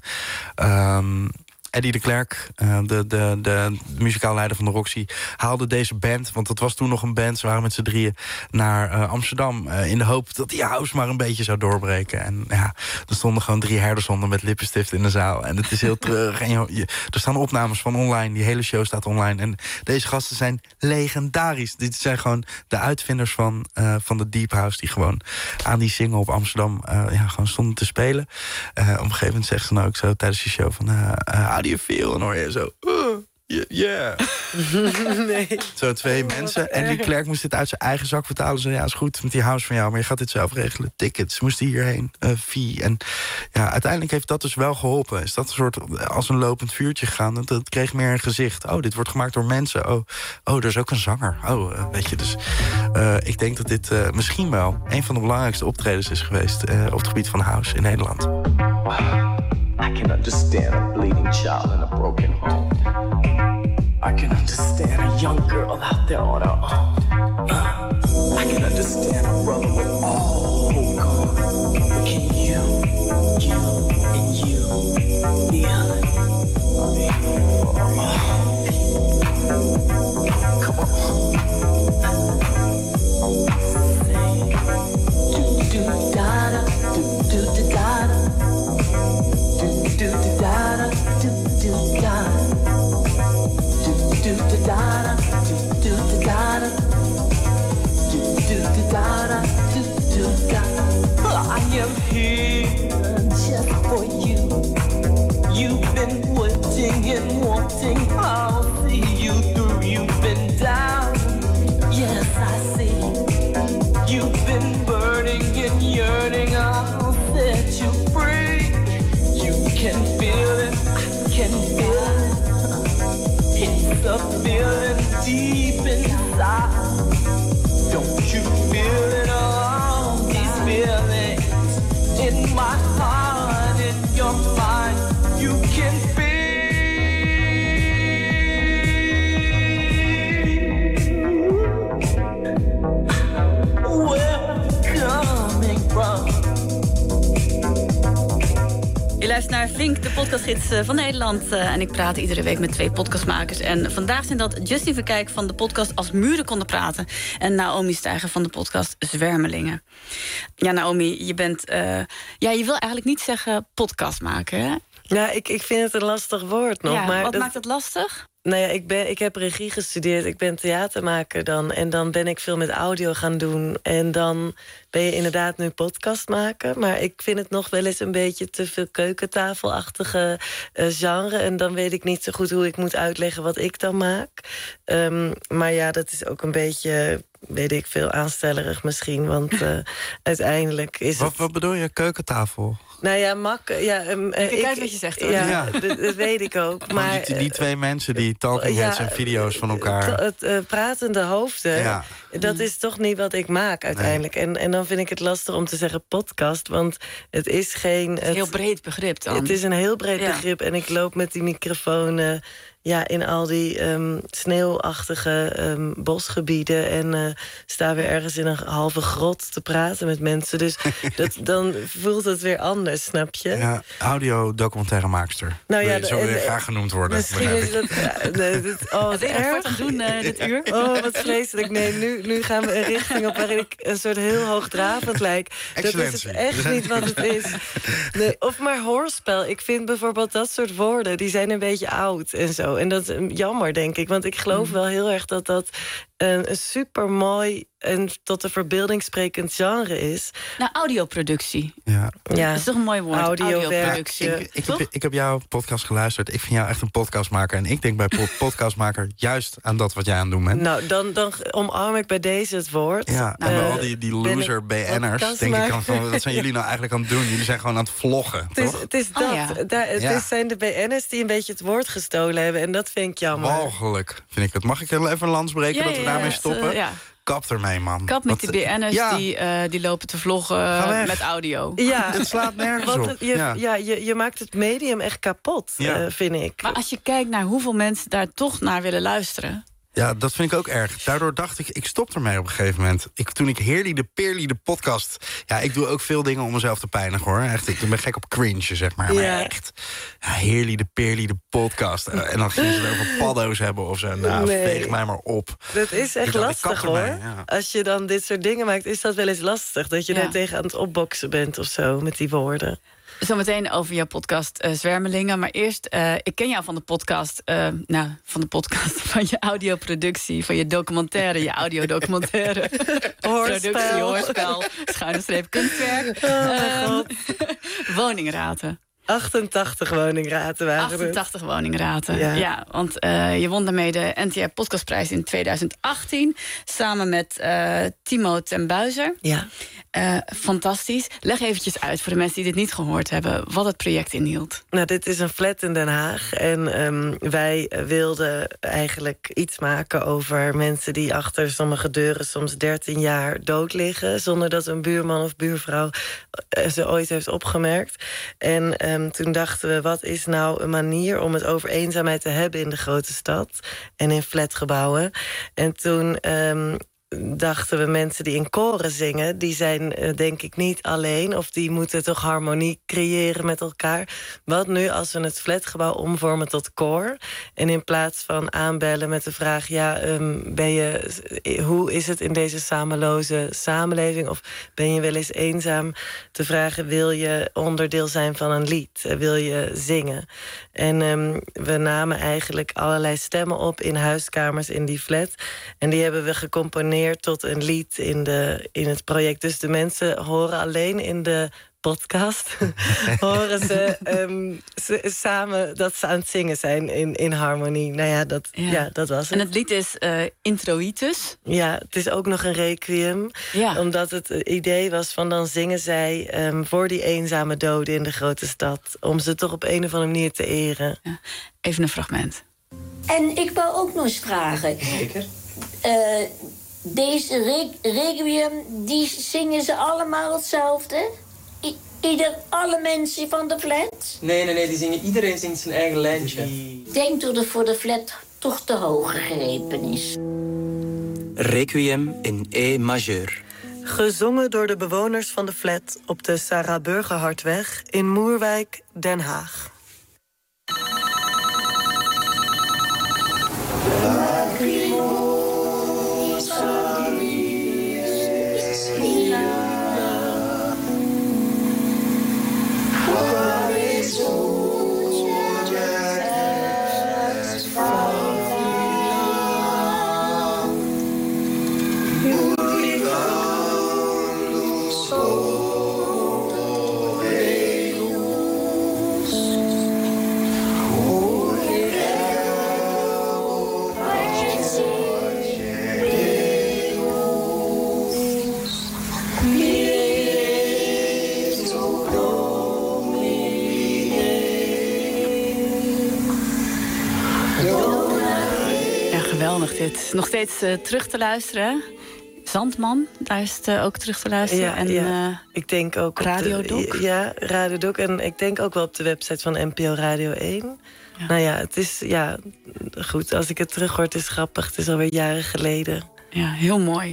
Eddie de Klerk, de muzikaal leider van de Roxy, haalde deze band, want dat was toen nog een band, ze waren met z'n drieën, naar Amsterdam. In de hoop dat die house maar een beetje zou doorbreken. En er stonden gewoon 3 herdershonden met lippenstift in de zaal. En het is heel terug. En er staan opnames van online, die hele show staat online. En deze gasten zijn legendarisch. Dit zijn gewoon de uitvinders van de Deep House, die gewoon aan die single op Amsterdam gewoon stonden te spelen. Op een gegeven moment zegt ze dan ook zo tijdens die show van... how do you feel? En hoor je zo... Yeah. Nee. Zo 2 mensen. En die Klerk moest dit uit zijn eigen zak vertalen. Zo, ja, is goed met die house van jou, maar je gaat dit zelf regelen. Tickets, moesten hierheen. Fee. En uiteindelijk heeft dat dus wel geholpen. Is dat een soort als een lopend vuurtje gegaan. Dat kreeg meer een gezicht. Oh, dit wordt gemaakt door mensen. Oh, er is ook een zanger. Weet je, dus ik denk dat dit misschien wel een van de belangrijkste optredens is geweest op het gebied van house in Nederland. I can understand a bleeding child in a broken home. I can understand a young girl out there on her own. I can understand a brother with all hope gone. But can you and you feel it? Come on. Say, do-do-da-da, do-do-da-da. Do-do-da-da, do-do-da-da. Do-do-da-da, do-do-da-da. Do-do-da-da, do-do-da. I am here just for you. You've been waiting and wanting. I'll see you through. You've been down. Yes, I see. You've been burning and yearning. I'll set you free. You can feel it, I can feel it. It's a feeling deep inside. Don't you feel it? All these feelings luistert naar Vink, de podcastgids van Nederland. En ik praat iedere week met 2 podcastmakers. En vandaag zijn dat Justin Verkijk van de podcast Als Muren Konden Praten... en Naomi Steiger van de podcast Zwermelingen. Ja, Naomi, je bent... je wil eigenlijk niet zeggen podcastmaker, hè? Ja, ik vind het een lastig woord nog. Ja, maar wat maakt het lastig? Nou ja, ik heb regie gestudeerd, ik ben theatermaker dan. En dan ben ik veel met audio gaan doen. En dan ben je inderdaad nu podcast maken. Maar ik vind het nog wel eens een beetje te veel keukentafelachtige genre. En dan weet ik niet zo goed hoe ik moet uitleggen wat ik dan maak. Maar ja, dat is ook een beetje, weet ik veel, aanstellerig misschien. Want uiteindelijk is het... Wat bedoel je, keukentafel? Nou ja, Kijk uit wat je zegt, hoor. Ja, dat weet ik ook. Maar die 2 mensen die talking heads en video's van elkaar... Het pratende hoofden, dat is toch niet wat ik maak uiteindelijk. Nee. En dan vind ik het lastig om te zeggen podcast, want het is geen... Het is een heel breed begrip dan. Het is een heel breed begrip en ik loop met die microfoon... in al die sneeuwachtige bosgebieden... en sta weer ergens in een halve grot te praten met mensen. Dus dan voelt het weer anders, snap je? Ja, audio-documentairemaakster. Nou ja, zo wil je graag genoemd worden. Misschien is dat... wat erg aan doen dit uur. Oh, wat vreselijk. Nee, nu gaan we een richting op waarin ik een soort heel hoogdravend lijk. Excellentie. Dat is echt niet wat het is. Nee, of maar hoorspel. Ik vind bijvoorbeeld dat soort woorden, die zijn een beetje oud en zo. En dat is jammer, denk ik. Want ik geloof wel heel erg dat een supermooi en tot de verbeelding sprekend genre is. Nou, audioproductie. Ja. Dat is toch een mooi woord, audioproductie. Ik heb jouw podcast geluisterd. Ik vind jou echt een podcastmaker. En ik denk bij podcastmaker juist aan dat wat jij aan het doen bent. Nou, dan omarm ik bij deze het woord. Ja, en bij al die loser BN'ers denk ik dan van, wat zijn jullie nou eigenlijk aan het doen? Jullie zijn gewoon aan het vloggen, toch? Het is dat. Het zijn de BN'ers die een beetje het woord gestolen hebben. En dat vind ik jammer. Walgelijk, vind ik het. Mag ik even een lans breken dat we daarmee stoppen? Kap ermee, man. Kap met die BN'ers die lopen te vloggen met audio. Ja, het slaat nergens op. Je maakt het medium echt kapot, vind ik. Maar als je kijkt naar hoeveel mensen daar toch naar willen luisteren... Ja, dat vind ik ook erg. Daardoor dacht ik stop ermee op een gegeven moment. Toen ik Heerly de Peerly de podcast... Ja, ik doe ook veel dingen om mezelf te pijnigen, hoor. Echt, ik ben gek op cringe, zeg maar. Ja. Maar echt, Heerly de Peerly de podcast. En dan gingen ze het over paddo's hebben of zo. Nou, veeg mij maar op. Dat is echt lastig, hoor. Ja. Als je dan dit soort dingen maakt, is dat wel eens lastig. Dat je daar tegen aan het opboksen bent of zo, met die woorden. Zometeen over jouw podcast Zwermelingen. Maar eerst, ik ken jou van de podcast... van je audioproductie, van je documentaire... je audiodocumentaire. Productie, hoorspel, / kunstwerk. Woningraten. 88 woningraten waren 88 woningraten, ja. Want je won daarmee de NTR Podcastprijs in 2018... samen met Timo ten Buizer. Ja. Fantastisch. Leg eventjes uit voor de mensen die dit niet gehoord hebben... wat het project inhield. Nou, dit is een flat in Den Haag. En wij wilden eigenlijk iets maken over mensen... die achter sommige deuren soms 13 jaar dood liggen... zonder dat een buurman of buurvrouw ze ooit heeft opgemerkt. En toen dachten we, wat is nou een manier... om het over eenzaamheid te hebben in de grote stad... en in flatgebouwen. En toen... dachten we, mensen die in koren zingen... die zijn denk ik niet alleen... of die moeten toch harmonie creëren met elkaar. Wat nu als we het flatgebouw omvormen tot koor... en in plaats van aanbellen met de vraag... hoe is het in deze samenloze samenleving... of ben je wel eens eenzaam... te vragen, wil je onderdeel zijn van een lied? Wil je zingen? En we namen eigenlijk allerlei stemmen op... in huiskamers in die flat. En die hebben we gecomponeerd tot een lied in het project. Dus de mensen horen alleen in de podcast... horen ze samen dat ze aan het zingen zijn in harmonie. Nou ja, dat was het. En het lied is Introitus. Ja, het is ook nog een requiem. Ja. Omdat het idee was van dan zingen zij... voor die eenzame doden in de grote stad. Om ze toch op een of andere manier te eren. Ja. Even een fragment. En ik wou ook nog eens vragen... Zeker. Deze requiem, die zingen ze allemaal hetzelfde? Alle mensen van de flat? Nee, iedereen zingt zijn eigen lijntje. Ik denk dat het voor de flat toch te hoog gegrepen is. Requiem in E majeur. Gezongen door de bewoners van de flat op de Sarah Burgerhartweg in Moerwijk, Den Haag. Dit nog steeds terug te luisteren. Zandman, daar is het ook terug te luisteren. Ja, ik denk ook Radio Doc. Ja, Radio Doc. En ik denk ook wel op de website van NPO Radio 1. Ja. Nou ja, het is goed. Als ik het terughoor, het is grappig. Het is alweer jaren geleden. Ja, heel mooi.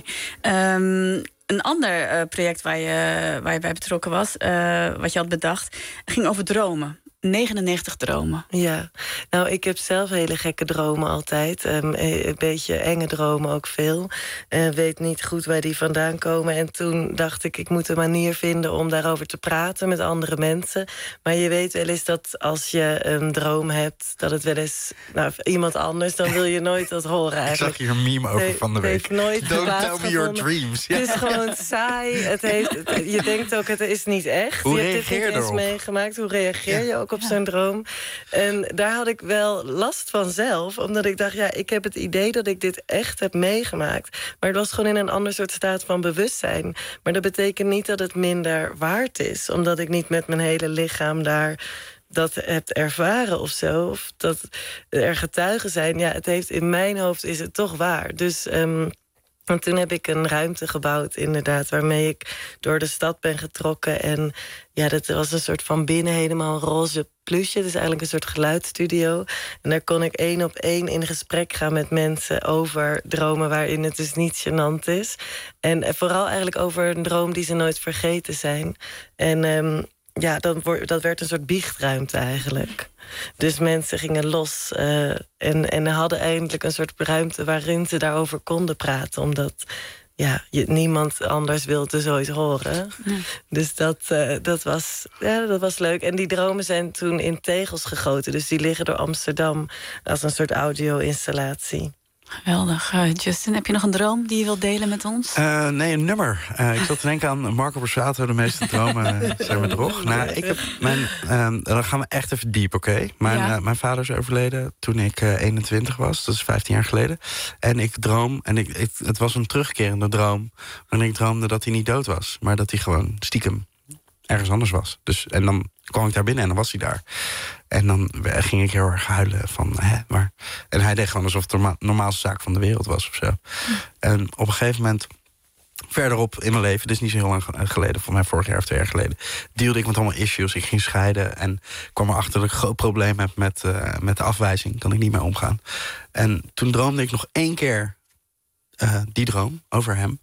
Een ander project waar je bij betrokken was, wat je had bedacht, ging over dromen. 99 dromen. Ja, nou, ik heb zelf hele gekke dromen altijd. Een beetje enge dromen ook veel. Weet niet goed waar die vandaan komen. En toen dacht ik moet een manier vinden om daarover te praten met andere mensen. Maar je weet wel eens dat als je een droom hebt, dat het wel eens iemand anders, dan wil je nooit dat horen eigenlijk. Ik zag hier een meme over van de week. Nooit Don't tell me your dreams. Het is gewoon saai. Je denkt ook, het is niet echt. Hoe je hebt dit niet eens meegemaakt. Hoe reageer je ook op zo'n droom? En daar had ik wel last van zelf, omdat ik dacht, ik heb het idee dat ik dit echt heb meegemaakt. Maar het was gewoon in een ander soort staat van bewustzijn. Maar dat betekent niet dat het minder waard is, omdat ik niet met mijn hele lichaam daar dat heb ervaren of zo, of dat er getuigen zijn. Ja, het heeft in mijn hoofd is het toch waar. Dus want toen heb ik een ruimte gebouwd, inderdaad, waarmee ik door de stad ben getrokken. En ja, dat was een soort van binnen helemaal een roze plusje. Het is eigenlijk een soort geluidsstudio. En daar kon ik 1-op-1 in gesprek gaan met mensen over dromen waarin het dus niet gênant is. En vooral eigenlijk over een droom die ze nooit vergeten zijn. En dat werd een soort biechtruimte eigenlijk. Dus mensen gingen los en hadden eindelijk een soort ruimte waarin ze daarover konden praten. Omdat niemand anders wilde zoiets horen. Ja. Dus dat was leuk. En die dromen zijn toen in tegels gegoten. Dus die liggen door Amsterdam als een soort audio-installatie. Geweldig. Justin, heb je nog een droom die je wilt delen met ons? Nee, een nummer. Ik zat te denken aan Marco Borsato, de meeste dromen zijn met drog. Nou, dan gaan we echt even diep, oké? Mijn vader is overleden toen ik 21 was. Dat is 15 jaar geleden. En ik droom, het was een terugkerende droom, waarin ik droomde dat hij niet dood was, maar dat hij gewoon stiekem ergens anders was. Dus, en dan kwam ik daar binnen en dan was hij daar. En dan ging ik heel erg huilen van, maar... En hij deed gewoon alsof het de normaalste zaak van de wereld was of zo. En op een gegeven moment, verderop in mijn leven, dit is niet zo heel lang geleden, voor mij vorig jaar of 2 jaar geleden, dealde ik met allemaal issues. Ik ging scheiden en kwam erachter dat ik een groot probleem heb met de afwijzing. Kan ik niet mee omgaan. En toen droomde ik nog 1 keer die droom over hem.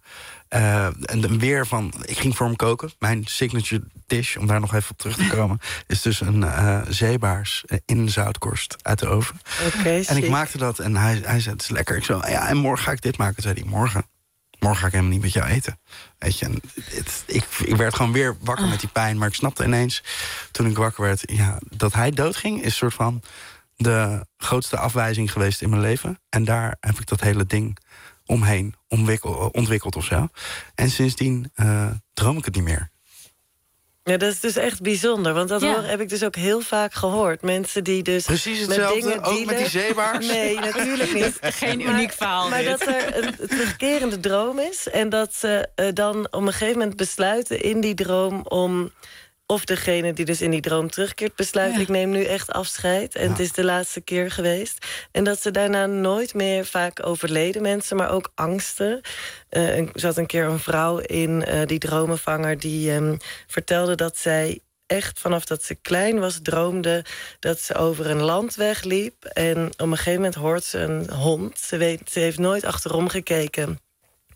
En weer van, ik ging voor hem koken. Mijn signature dish, om daar nog even op terug te komen, is dus een zeebaars in zoutkorst uit de oven. En ik maakte dat en hij zei, het is lekker. Ik zo, en morgen ga ik dit maken. Zei hij, morgen ga ik helemaal niet met jou eten. Weet je, en ik werd gewoon weer wakker met die pijn. Maar ik snapte ineens, toen ik wakker werd, dat hij doodging is een soort van de grootste afwijzing geweest in mijn leven. En daar heb ik dat hele ding omheen ontwikkeld of zo. En sindsdien droom ik het niet meer. Ja, dat is dus echt bijzonder. Want dat heb ik dus ook heel vaak gehoord. Mensen die dus precies hetzelfde, met dingen ook met die zeebaars? Nee, natuurlijk niet. Geen uniek verhaal. Maar dat er een terugkerende droom is. En dat ze dan op een gegeven moment besluiten in die droom om... Of degene die dus in die droom terugkeert besluit... ik neem nu echt afscheid en het is de laatste keer geweest. En dat ze daarna nooit meer, vaak overleden mensen... maar ook angsten. Er zat een keer een vrouw in die dromenvanger... die vertelde dat zij echt vanaf dat ze klein was droomde... dat ze over een landweg liep. En op een gegeven moment hoort ze een hond. Ze heeft nooit achterom gekeken...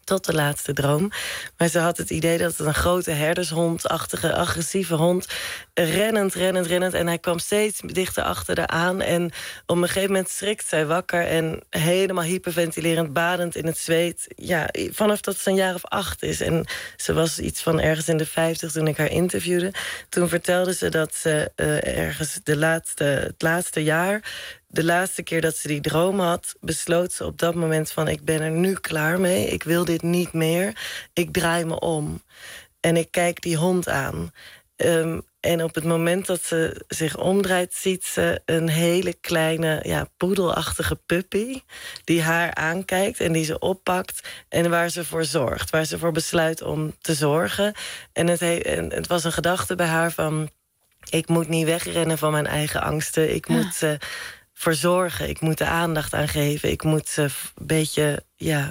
Tot de laatste droom. Maar ze had het idee dat het een grote herdershondachtige, agressieve hond... rennend. En hij kwam steeds dichter achter haar aan. En op een gegeven moment schrikt zij wakker... en helemaal hyperventilerend, badend in het zweet. Ja, vanaf dat ze een jaar of 8 is. En ze was iets van ergens in de 50 toen ik haar interviewde. Toen vertelde ze dat ze ergens het laatste jaar... de laatste keer dat ze die droom had, besloot ze op dat moment van... ik ben er nu klaar mee, ik wil dit niet meer. Ik draai me om en ik kijk die hond aan. En op het moment dat ze zich omdraait, ziet ze een hele kleine, poedelachtige puppy... die haar aankijkt en die ze oppakt en waar ze voor zorgt. Waar ze voor besluit om te zorgen. En het was een gedachte bij haar van... ik moet niet wegrennen van mijn eigen angsten. Ik moet verzorgen. Ik moet er aandacht aan geven. Ik moet ze een beetje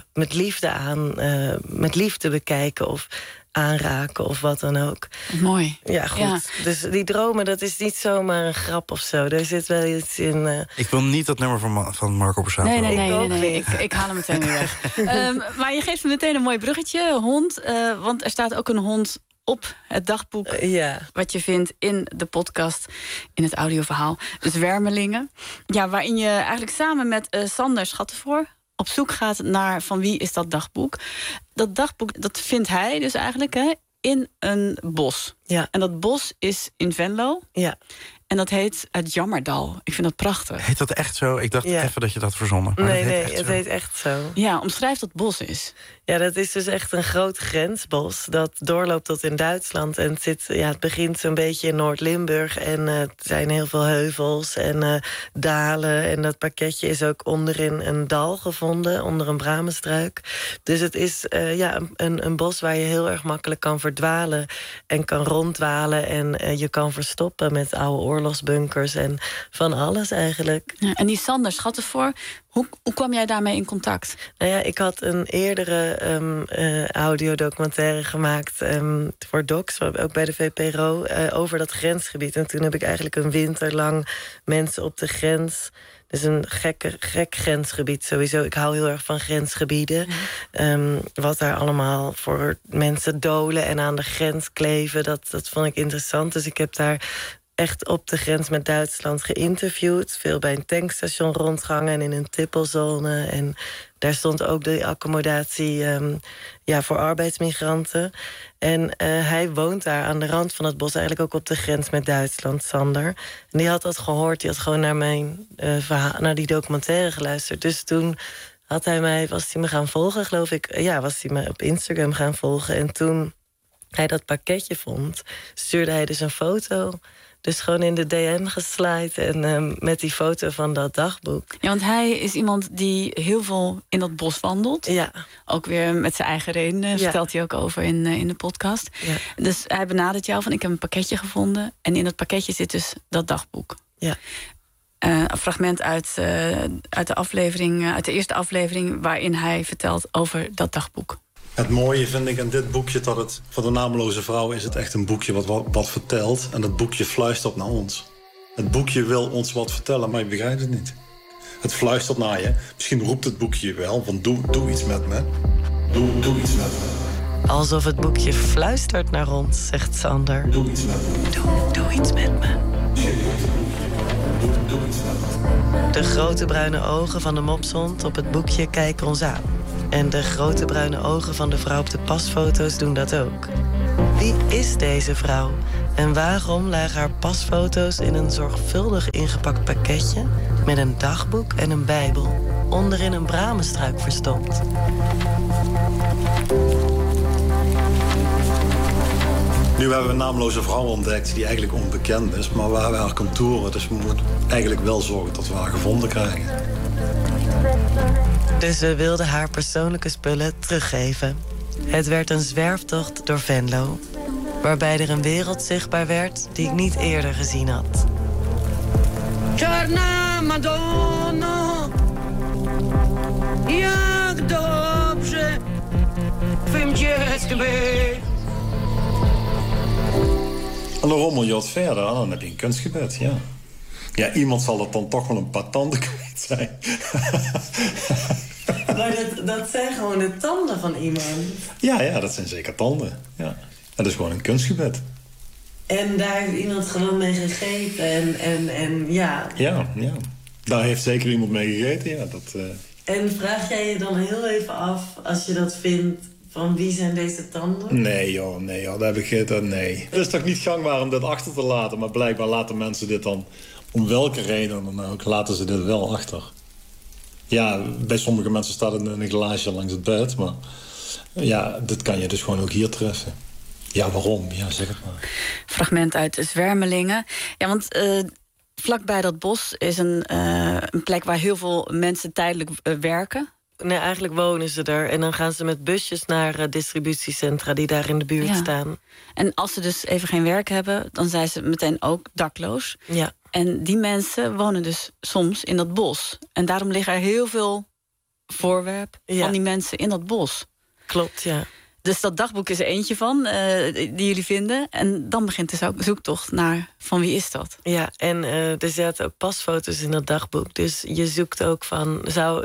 met liefde bekijken of aanraken of wat dan ook. Mooi. Ja, goed. Ja. Dus die dromen, dat is niet zomaar een grap of zo. Er zit wel iets in... Ik wil niet dat nummer van Marco Borsato. Nee. Ik haal hem meteen weer weg. Maar je geeft me meteen een mooi bruggetje. Hond, want er staat ook een hond op het dagboek wat je vindt in de podcast, in het audioverhaal. Zwermelingen. Ja, waarin je eigenlijk samen met Sander Schattenvoor op zoek gaat naar van wie is dat dagboek. Dat dagboek, dat vindt hij dus eigenlijk in een bos. Ja. En dat bos is in Venlo. Ja. En dat heet het Jammerdal. Ik vind dat prachtig. Heet dat echt zo? Ik dacht even dat je dat verzonnen. Maar nee, het heet echt zo. Ja, omschrijf dat bos eens. Ja, dat is dus echt een groot grensbos dat doorloopt tot in Duitsland. En het begint zo'n beetje in Noord-Limburg. En het zijn heel veel heuvels en dalen. En dat pakketje is ook onderin een dal gevonden, onder een bramenstruik. Dus het is een bos waar je heel erg makkelijk kan verdwalen en kan ronddwalen. En je kan verstoppen met oude oorlogsbunkers en van alles eigenlijk. Ja, en die Sander Schattenvoor, hoe kwam jij daarmee in contact? Nou ja, ik had een eerdere audiodocumentaire gemaakt voor Docs, ook bij de VPRO, over dat grensgebied. En toen heb ik eigenlijk een winter lang mensen op de grens... Dus een gek grensgebied sowieso. Ik hou heel erg van grensgebieden. Wat daar allemaal voor mensen dolen en aan de grens kleven, dat vond ik interessant. Dus ik heb daar echt op de grens met Duitsland geïnterviewd. Veel bij een tankstation rondgangen en in een tippelzone. En daar stond ook de accommodatie voor arbeidsmigranten. En hij woont daar aan de rand van het bos, eigenlijk ook op de grens met Duitsland, Sander. En die had dat gehoord, die had gewoon naar mijn naar die documentaire geluisterd. Dus toen was hij me gaan volgen, geloof ik. Ja, was hij me op Instagram gaan volgen. En toen hij dat pakketje vond, stuurde hij dus een foto. Dus gewoon in de DM geslide en met die foto van dat dagboek. Ja, want hij is iemand die heel veel in dat bos wandelt. Ja. Ook weer met zijn eigen redenen, vertelt hij ook over in de podcast. Ja. Dus hij benadert jou van, ik heb een pakketje gevonden. En in dat pakketje zit dus dat dagboek. Ja. Een fragment uit de eerste aflevering waarin hij vertelt over dat dagboek. Het mooie vind ik in dit boekje dat het voor de nameloze vrouw is het echt een boekje wat vertelt. En het boekje fluistert naar ons. Het boekje wil ons wat vertellen, maar je begrijpt het niet. Het fluistert naar je. Misschien roept het boekje je wel, van doe iets met me. Doe iets met me. Alsof het boekje fluistert naar ons, zegt Sander. Doe iets met me. Doe iets met me. Doe iets met me. De grote bruine ogen van de mopshond op het boekje kijken ons aan. En de grote bruine ogen van de vrouw op de pasfoto's doen dat ook. Wie is deze vrouw? En waarom lagen haar pasfoto's in een zorgvuldig ingepakt pakketje met een dagboek en een bijbel onderin een bramenstruik verstopt? Nu hebben we een nameloze vrouw ontdekt die eigenlijk onbekend is, maar we hebben haar kantoren, dus we moeten eigenlijk wel zorgen dat we haar gevonden krijgen. Dus we wilden haar persoonlijke spullen teruggeven. Het werd een zwerftocht door Venlo, waarbij er een wereld zichtbaar werd die ik niet eerder gezien had. Czarna Madonna, jak dobrze twym dzieckiem być. En dan rommel je wat verder, dan heb je een kunstgebed, ja. Ja, iemand zal dat dan toch wel een paar tanden kwijt zijn. Maar dat zijn gewoon de tanden van iemand. Ja, dat zijn zeker tanden. Ja. Dat is gewoon een kunstgebed. En daar heeft iemand gewoon mee gegeten en ja. Ja. Daar heeft zeker iemand mee gegeten, ja. En vraag jij je dan heel even af, als je dat vindt, van wie zijn deze tanden? Nee joh, daar heb ik nee. Het is toch niet gangbaar om dit achter te laten, maar blijkbaar laten mensen dit dan, om welke reden dan ook, laten ze dit wel achter. Ja, bij sommige mensen staat het in een glaasje langs het bed, maar ja, dit kan je dus gewoon ook hier treffen. Ja, waarom? Ja, zeg het maar. Fragment uit de Zwermelingen. Ja, want vlakbij dat bos is een plek waar heel veel mensen tijdelijk werken. Nee, eigenlijk wonen ze er. En dan gaan ze met busjes naar distributiecentra die daar in de buurt staan. En als ze dus even geen werk hebben, dan zijn ze meteen ook dakloos. Ja. En die mensen wonen dus soms in dat bos. En daarom liggen er heel veel voorwerpen van die mensen in dat bos. Klopt, ja. Dus dat dagboek is er eentje van, die jullie vinden. En dan begint de zoektocht naar van wie is dat? Ja, en er zaten ook pasfoto's in dat dagboek. Dus je zoekt ook van...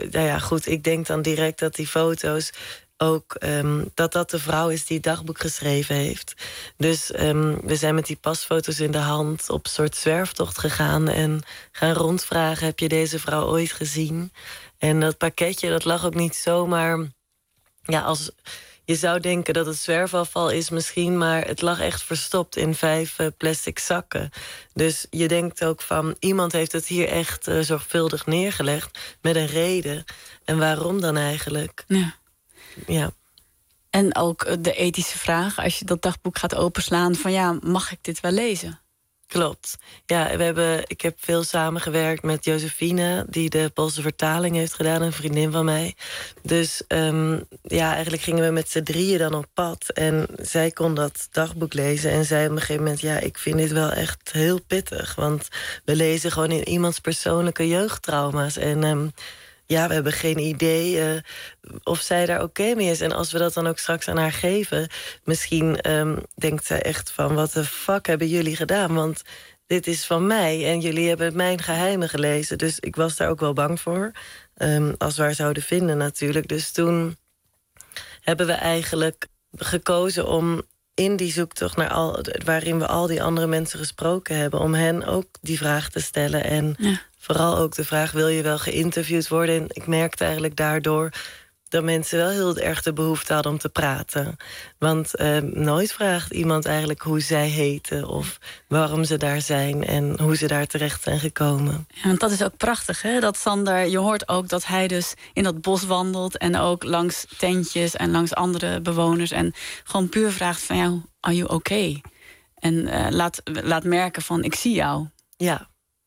ik denk dan direct dat die foto's ook... dat de vrouw is die het dagboek geschreven heeft. Dus we zijn met die pasfoto's in de hand op een soort zwerftocht gegaan... en gaan rondvragen, heb je deze vrouw ooit gezien? En dat pakketje, dat lag ook niet zomaar... Ja, je zou denken dat het zwerfafval is misschien... maar het lag echt verstopt in 5 plastic zakken. Dus je denkt ook van... iemand heeft het hier echt zorgvuldig neergelegd... met een reden. En waarom dan eigenlijk? Ja. En ook de ethische vraag, als je dat dagboek gaat openslaan... van ja, mag ik dit wel lezen? Klopt. Ja, ik heb veel samengewerkt met Josephine... die de Poolse vertaling heeft gedaan, een vriendin van mij. Dus eigenlijk gingen we met z'n drieën dan op pad. En zij kon dat dagboek lezen. En zei op een gegeven moment... ja, ik vind dit wel echt heel pittig. Want we lezen gewoon in iemands persoonlijke jeugdtrauma's. En... we hebben geen idee of zij daar oké mee is. En als we dat dan ook straks aan haar geven... misschien denkt zij echt van... wat de fuck hebben jullie gedaan? Want dit is van mij en jullie hebben mijn geheimen gelezen. Dus ik was daar ook wel bang voor. Als we haar zouden vinden natuurlijk. Dus toen hebben we eigenlijk gekozen om... in die zoektocht naar waarin we al die andere mensen gesproken hebben... om hen ook die vraag te stellen. En vooral ook de vraag, wil je wel geïnterviewd worden? En ik merkte eigenlijk daardoor dat mensen wel heel erg de behoefte hadden om te praten. Want nooit vraagt iemand eigenlijk hoe zij heten... of waarom ze daar zijn en hoe ze daar terecht zijn gekomen. Ja, want dat is ook prachtig, hè? Dat Sander, je hoort ook dat hij dus in dat bos wandelt... en ook langs tentjes en langs andere bewoners... en gewoon puur vraagt van, ja, are you okay? En laat merken van, ik zie jou. Ja.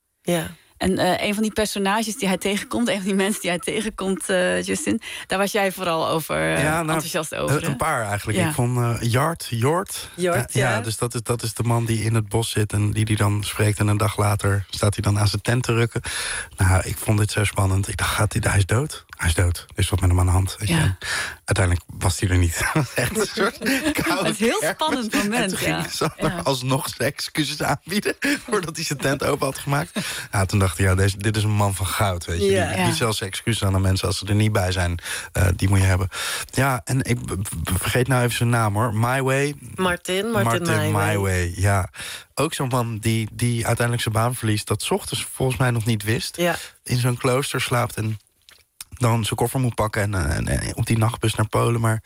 En een van die personages die hij tegenkomt... een van die mensen die hij tegenkomt, Justin... daar was jij vooral enthousiast over. Een paar eigenlijk. Ja. Ik vond Jort. Ja, dus dat is de man die in het bos zit... en die dan spreekt en een dag later staat hij dan aan zijn tent te rukken. Nou, ik vond dit zo spannend. Ik dacht, hij is dood? Hij is dood. Er is wat met hem aan de hand. Weet je. Uiteindelijk was hij er niet. Echt een soort het is een heel spannend moment. En toen ging Sander alsnog zijn excuses aanbieden... voordat hij zijn tent open had gemaakt. Nou, toen dacht ik, dit is een man van goud. Weet je. Die zelfs excuses aan de mensen als ze er niet bij zijn. Die moet je hebben. Ja, en ik vergeet nou even zijn naam hoor. My Way. Martin My Way. Ja. Ook zo'n man die uiteindelijk zijn baan verliest... dat 's ochtends volgens mij nog niet wist. Ja. In zo'n klooster slaapt en dan zijn koffer moet pakken... en op die nachtbus naar Polen. Maar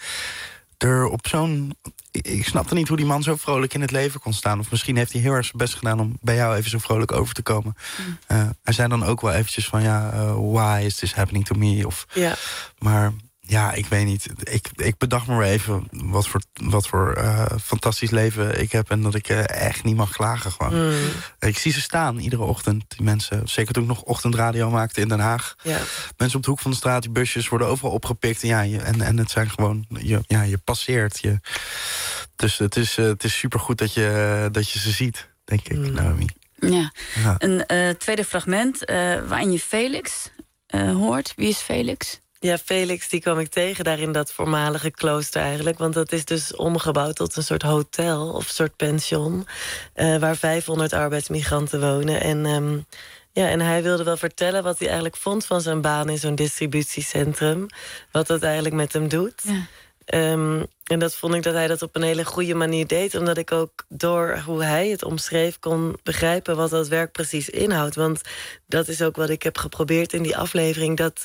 ik snapte niet hoe die man zo vrolijk in het leven kon staan. Of misschien heeft hij heel erg zijn best gedaan... om bij jou even zo vrolijk over te komen. Hij zei dan ook wel eventjes van... why is this happening to me? Maar... ja, ik weet niet. Ik bedacht me weer even wat voor fantastisch leven ik heb... en dat ik echt niet mag klagen gewoon. Ik zie ze staan iedere ochtend, die mensen. Zeker toen ik nog ochtendradio maakte in Den Haag. Ja. Mensen op de hoek van de straat, die busjes worden overal opgepikt. En het zijn gewoon... je passeert. Dus het is supergoed dat je ze ziet, denk ik, Naomi. Ja. Een tweede fragment waarin je Felix hoort. Wie is Felix? Ja, Felix die kwam ik tegen daar in dat voormalige klooster eigenlijk. Want dat is dus omgebouwd tot een soort hotel of een soort pension... waar 500 arbeidsmigranten wonen. En Ja, en hij wilde wel vertellen wat hij eigenlijk vond van zijn baan in zo'n distributiecentrum. Wat dat eigenlijk met hem doet. Ja. En dat vond ik dat hij dat op een hele goede manier deed. Omdat ik ook door hoe hij het omschreef kon begrijpen wat dat werk precies inhoudt. Want dat is ook wat ik heb geprobeerd in die aflevering. Dat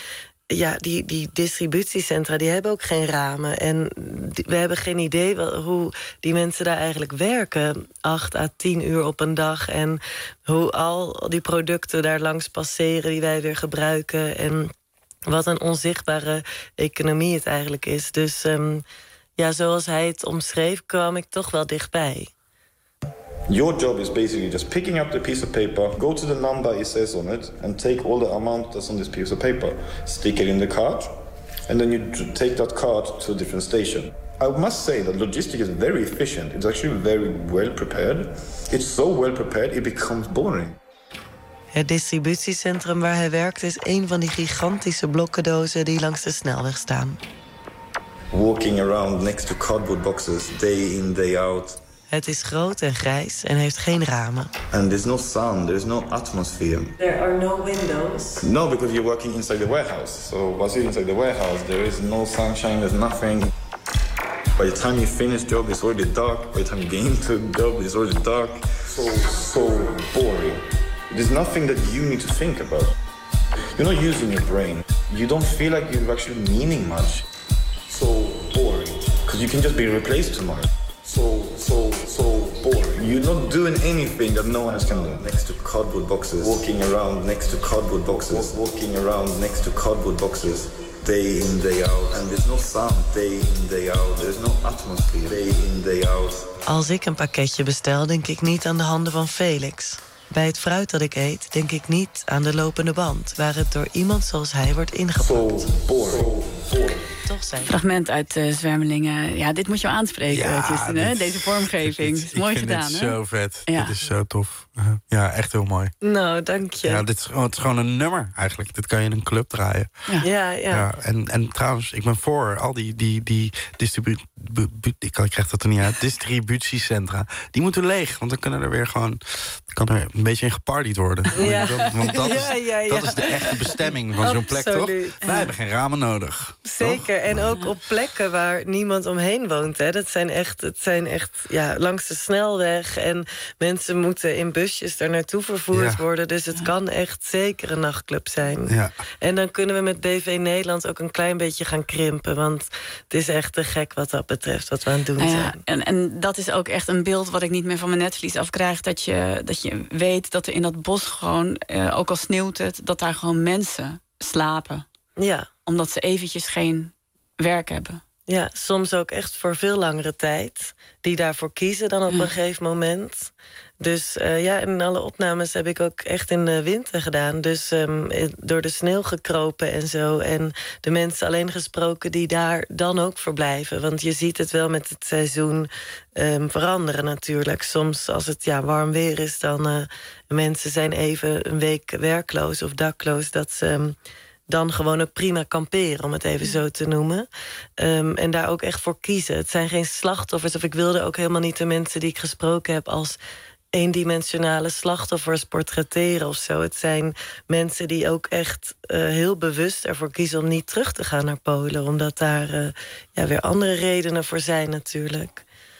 die distributiecentra, die hebben ook geen ramen. En we hebben geen idee hoe die mensen daar eigenlijk werken. 8 à 10 uur op een dag. En hoe al die producten daar langs passeren die wij weer gebruiken. En wat een onzichtbare economie het eigenlijk is. Dus zoals hij het omschreef, kwam ik toch wel dichtbij. Your job is basically just picking up the piece of paper, go to the number it says on it, and take all the amount that's on this piece of paper. Stick it in the cart, and then you take that cart to a different station. I must say that logistics is very efficient. It's actually very well prepared. It's so well prepared, it becomes boring. Het distributiecentrum waar hij werkt is een van die gigantische blokkendozen die langs de snelweg staan. Walking around next to cardboard boxes, day in, day out. Het is groot en grijs en heeft geen ramen. And there's no sound, there's no atmosphere. There are no windows. No, because you're working inside the warehouse. So once you're inside the warehouse, there is no sunshine, there's nothing. By the time you finish the job, it's already dark. By the time you get into the job, it's already dark. So boring. There's nothing that you need to think about. You're not using your brain. You don't feel like you're actually meaning much. So boring. Because you can just be replaced tomorrow. So boring. You're not doing anything that no one else can do. Next to cardboard boxes. Walking around next to cardboard boxes. Walking around next to cardboard boxes. Day in, day out. And there's no sound. Day in, day out. There's no atmosphere. Day in, day out. Als ik een pakketje bestel, denk ik niet aan de handen van Felix. Bij het fruit dat ik eet, denk ik niet aan de lopende band, waar het door iemand zoals hij wordt ingepakt. So boring. Toch zijn. Fragment uit Zwermelingen. Ja, dit moet je aanspreken, Justine, deze vormgeving. Ik Mooi vind gedaan, dit hè? zo vet. Ja. Dit is zo tof. Ja, echt heel mooi. Nou, dank je. Ja, het is gewoon een nummer eigenlijk. Dit kan je in een club draaien. Ja. En trouwens, ik ben voor al die ik krijg dat er niet uit. Distributiecentra. Die moeten leeg, want dan kunnen er weer gewoon, kan er een beetje in gepartied worden. Ja. Want dat is de echte bestemming van zo'n plek, toch? Wij hebben geen ramen nodig. Zeker, en ook op plekken waar niemand omheen woont. Hè. Het zijn echt langs de snelweg. En mensen moeten in busjes daar naartoe vervoerd worden. Dus het kan echt zeker een nachtclub zijn. Ja. En dan kunnen we met BV Nederland ook een klein beetje gaan krimpen. Want het is echt te gek wat dat betreft, wat we aan het doen zijn. En dat is ook echt een beeld wat ik niet meer van mijn netvlies afkrijg. Dat je weet dat er in dat bos gewoon, ook al sneeuwt het, dat daar gewoon mensen slapen. Ja. Omdat ze eventjes geen werk hebben. Ja, soms ook echt voor veel langere tijd. Die daarvoor kiezen dan op een gegeven moment. Dus in alle opnames heb ik ook echt in de winter gedaan. Dus door de sneeuw gekropen en zo. En de mensen alleen gesproken die daar dan ook verblijven. Want je ziet het wel met het seizoen veranderen natuurlijk. Soms als het warm weer is, dan mensen zijn even een week werkloos of dakloos. Dat ze dan gewoon ook prima kamperen, om het even zo te noemen. En daar ook echt voor kiezen. Het zijn geen slachtoffers, of ik wilde ook helemaal niet de mensen die ik gesproken heb als eendimensionale slachtoffers portretteren of zo. Het zijn mensen die ook echt heel bewust ervoor kiezen om niet terug te gaan naar Polen, omdat daar weer andere redenen voor zijn natuurlijk.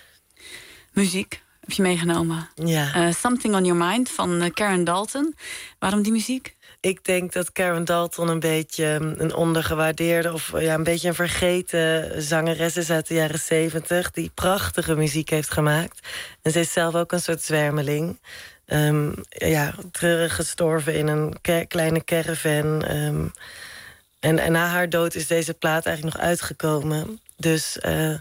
Muziek heb je meegenomen. Ja. Something on Your Mind van Karen Dalton. Waarom die muziek? Ik denk dat Karen Dalton een beetje een ondergewaardeerde, of een beetje een vergeten zangeres is uit de jaren 70... die prachtige muziek heeft gemaakt. En ze is zelf ook een soort zwermeling. Treurig gestorven in een kleine caravan. En na haar dood is deze plaat eigenlijk nog uitgekomen. Dus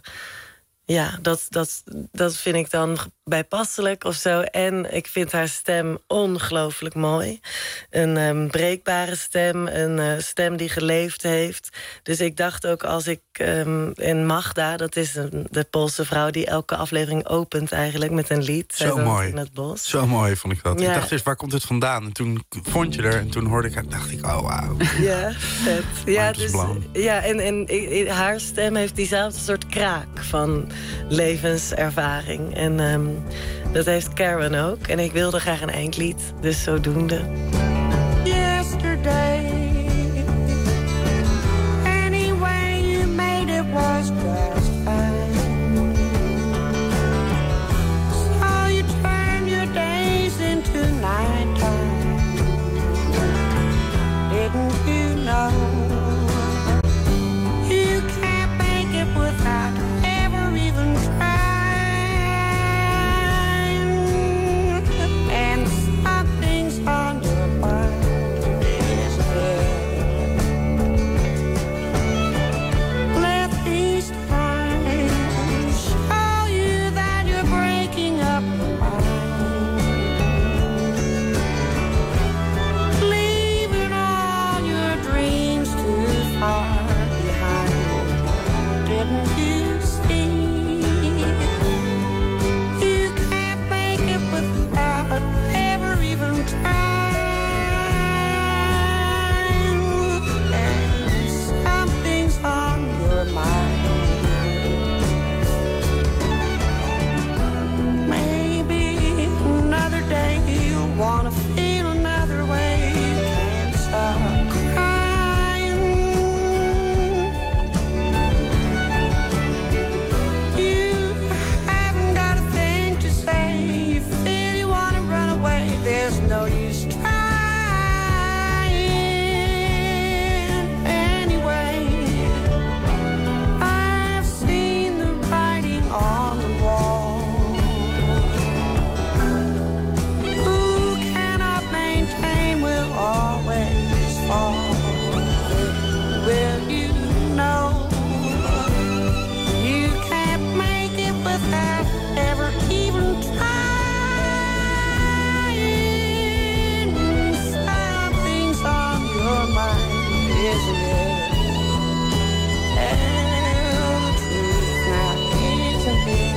dat vind ik dan bijpasselijk of zo. En ik vind haar stem ongelooflijk mooi. Een breekbare stem, een stem die geleefd heeft. Dus ik dacht ook als ik... en Magda, dat is de Poolse vrouw die elke aflevering opent eigenlijk met een lied. Zo mooi. In het bos. Zo mooi vond ik dat. Ja. Ik dacht eerst, waar komt dit vandaan? En toen vond je er en toen hoorde ik haar en dacht ik, oh wauw. Ja, vet. En haar stem heeft diezelfde soort kraak van levenservaring. En Dat heeft Karen ook. En ik wilde graag een eindlied, dus zodoende. Yesterday, any way you made it was just fine. So you turned your days into nighttime. Didn't you know you can't make it without ever even trying? And something's on your mind. Let these times show you that you're breaking up the mind. Leaving all your dreams too far behind. Didn't you see? You can't make it without ever even trying. And something's on your mind. Maybe another day you'll wanna feel another way. You can't stop crying. You haven't got a thing to say. You feel you wanna run away. There's no use trying. Anyway, I've seen the writing on the wall. Who cannot maintain will always fall. Will you know you can't make it without ever even trying? Something's on your mind, isn't it? Tell the truth now, isn't it?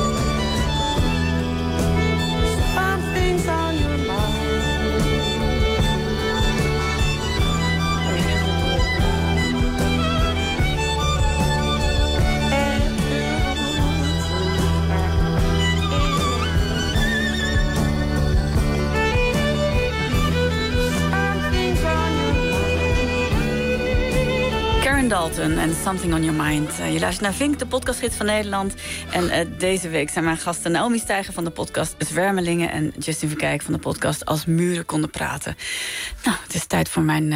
Something's on your mind. Something's on your mind. Karen Dalton en Something on Your Mind. Je luistert naar Vink, de podcastgids van Nederland. En deze week zijn mijn gasten Naomi Steiger van de podcast Zwermelingen en Justin Verkijk van de podcast Als Muren Konden Praten. Nou, het is tijd voor mijn...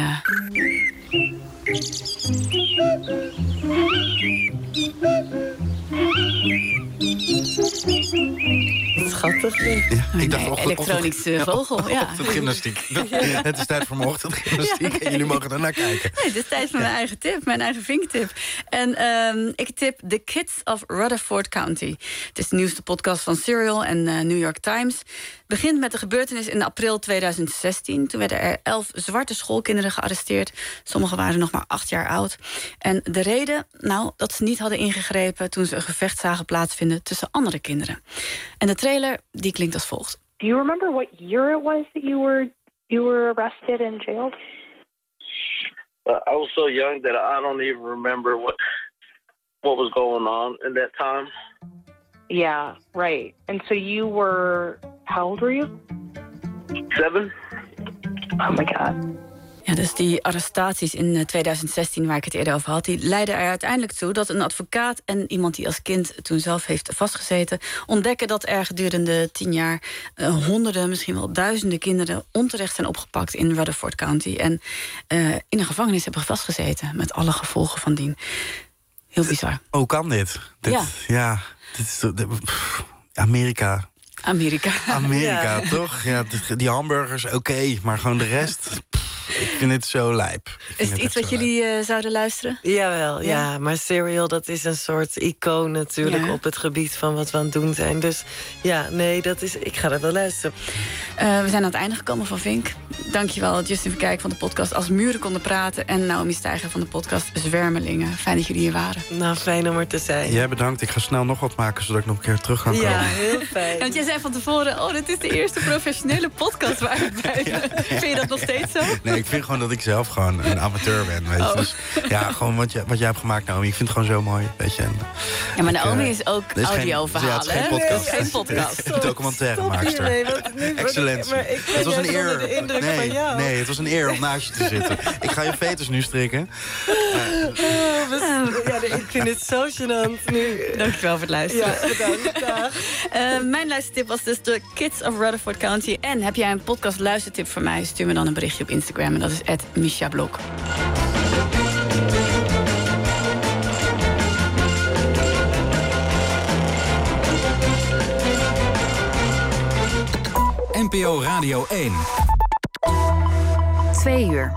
Schattig. Ja, ik dacht, elektronische vogel. Ja. Ochtendgymnastiek. Het is tijd voor mijn ochtendgymnastiek en jullie mogen er naar kijken. Nee, het is tijd voor mijn eigen tip, mijn eigen vinktip. En ik tip The Kids of Rutherford County. Het is de nieuwste podcast van Serial en New York Times. Het begint met de gebeurtenis in april 2016. Toen werden er 11 zwarte schoolkinderen gearresteerd. Sommigen waren nog maar 8 jaar oud. En de reden, nou, dat ze niet hadden ingegrepen toen ze een gevecht zagen plaatsvinden tussen andere kinderen. En de trailer, die klinkt als volgt. Do you remember what year it was that you were arrested and jailed? I was so young that I don't even remember what was going on in that time. Yeah, right. And so you were, how old were you? 7. Oh my God. Ja, dus die arrestaties in 2016, waar ik het eerder over had, die leidden er uiteindelijk toe dat een advocaat en iemand die als kind toen zelf heeft vastgezeten, ontdekken dat er gedurende 10 jaar honderden, misschien wel duizenden kinderen onterecht zijn opgepakt in Rutherford County en in een gevangenis hebben vastgezeten met alle gevolgen van dien. Heel bizar. Hoe kan dit? Ja, dit is Amerika. Amerika, toch? Ja, die hamburgers, oké, maar gewoon de rest. Ik vind het zo lijp. Is het iets wat jullie zouden luisteren? Jawel, ja. Maar Serial, dat is een soort icoon natuurlijk op het gebied van wat we aan het doen zijn. Dus ja, nee, ik ga dat wel luisteren. We zijn aan het einde gekomen van Vink. Dankjewel Justin Verkijk van de podcast Als Muren Konden Praten en Naomi Steiger van de podcast Zwermelingen. Fijn dat jullie hier waren. Nou, fijn om er te zijn. Jij bedankt. Ik ga snel nog wat maken, zodat ik nog een keer terug kan komen. Ja, heel fijn. Want jij zei van tevoren, dit is de eerste professionele podcast waar ik bij ben. Vind je dat nog steeds zo? Nee, ik vind gewoon dat ik zelf gewoon een amateur ben, weet je. Dus ja, gewoon wat jij hebt gemaakt, Naomi. Ik vind het gewoon zo mooi, weet je. En ja, maar Naomi is ook audioverhalen, het is geen podcast. Het is geen podcast. Het is een documentairemaakster. Excellentie. Maar ik het was een eer. De indruk van jou. Nee, het was een eer om naast je te zitten. Ik ga je veters nu strikken. Ik vind het zo gênant nu. Dankjewel voor het luisteren. Ja, bedankt. Dag. Mijn luistertip was dus de Kids of Rutherford County. En heb jij een podcast luistertip voor mij? Stuur me dan een berichtje op Instagram. En dat is @MishaBlok. NPO Radio 1. 2 uur.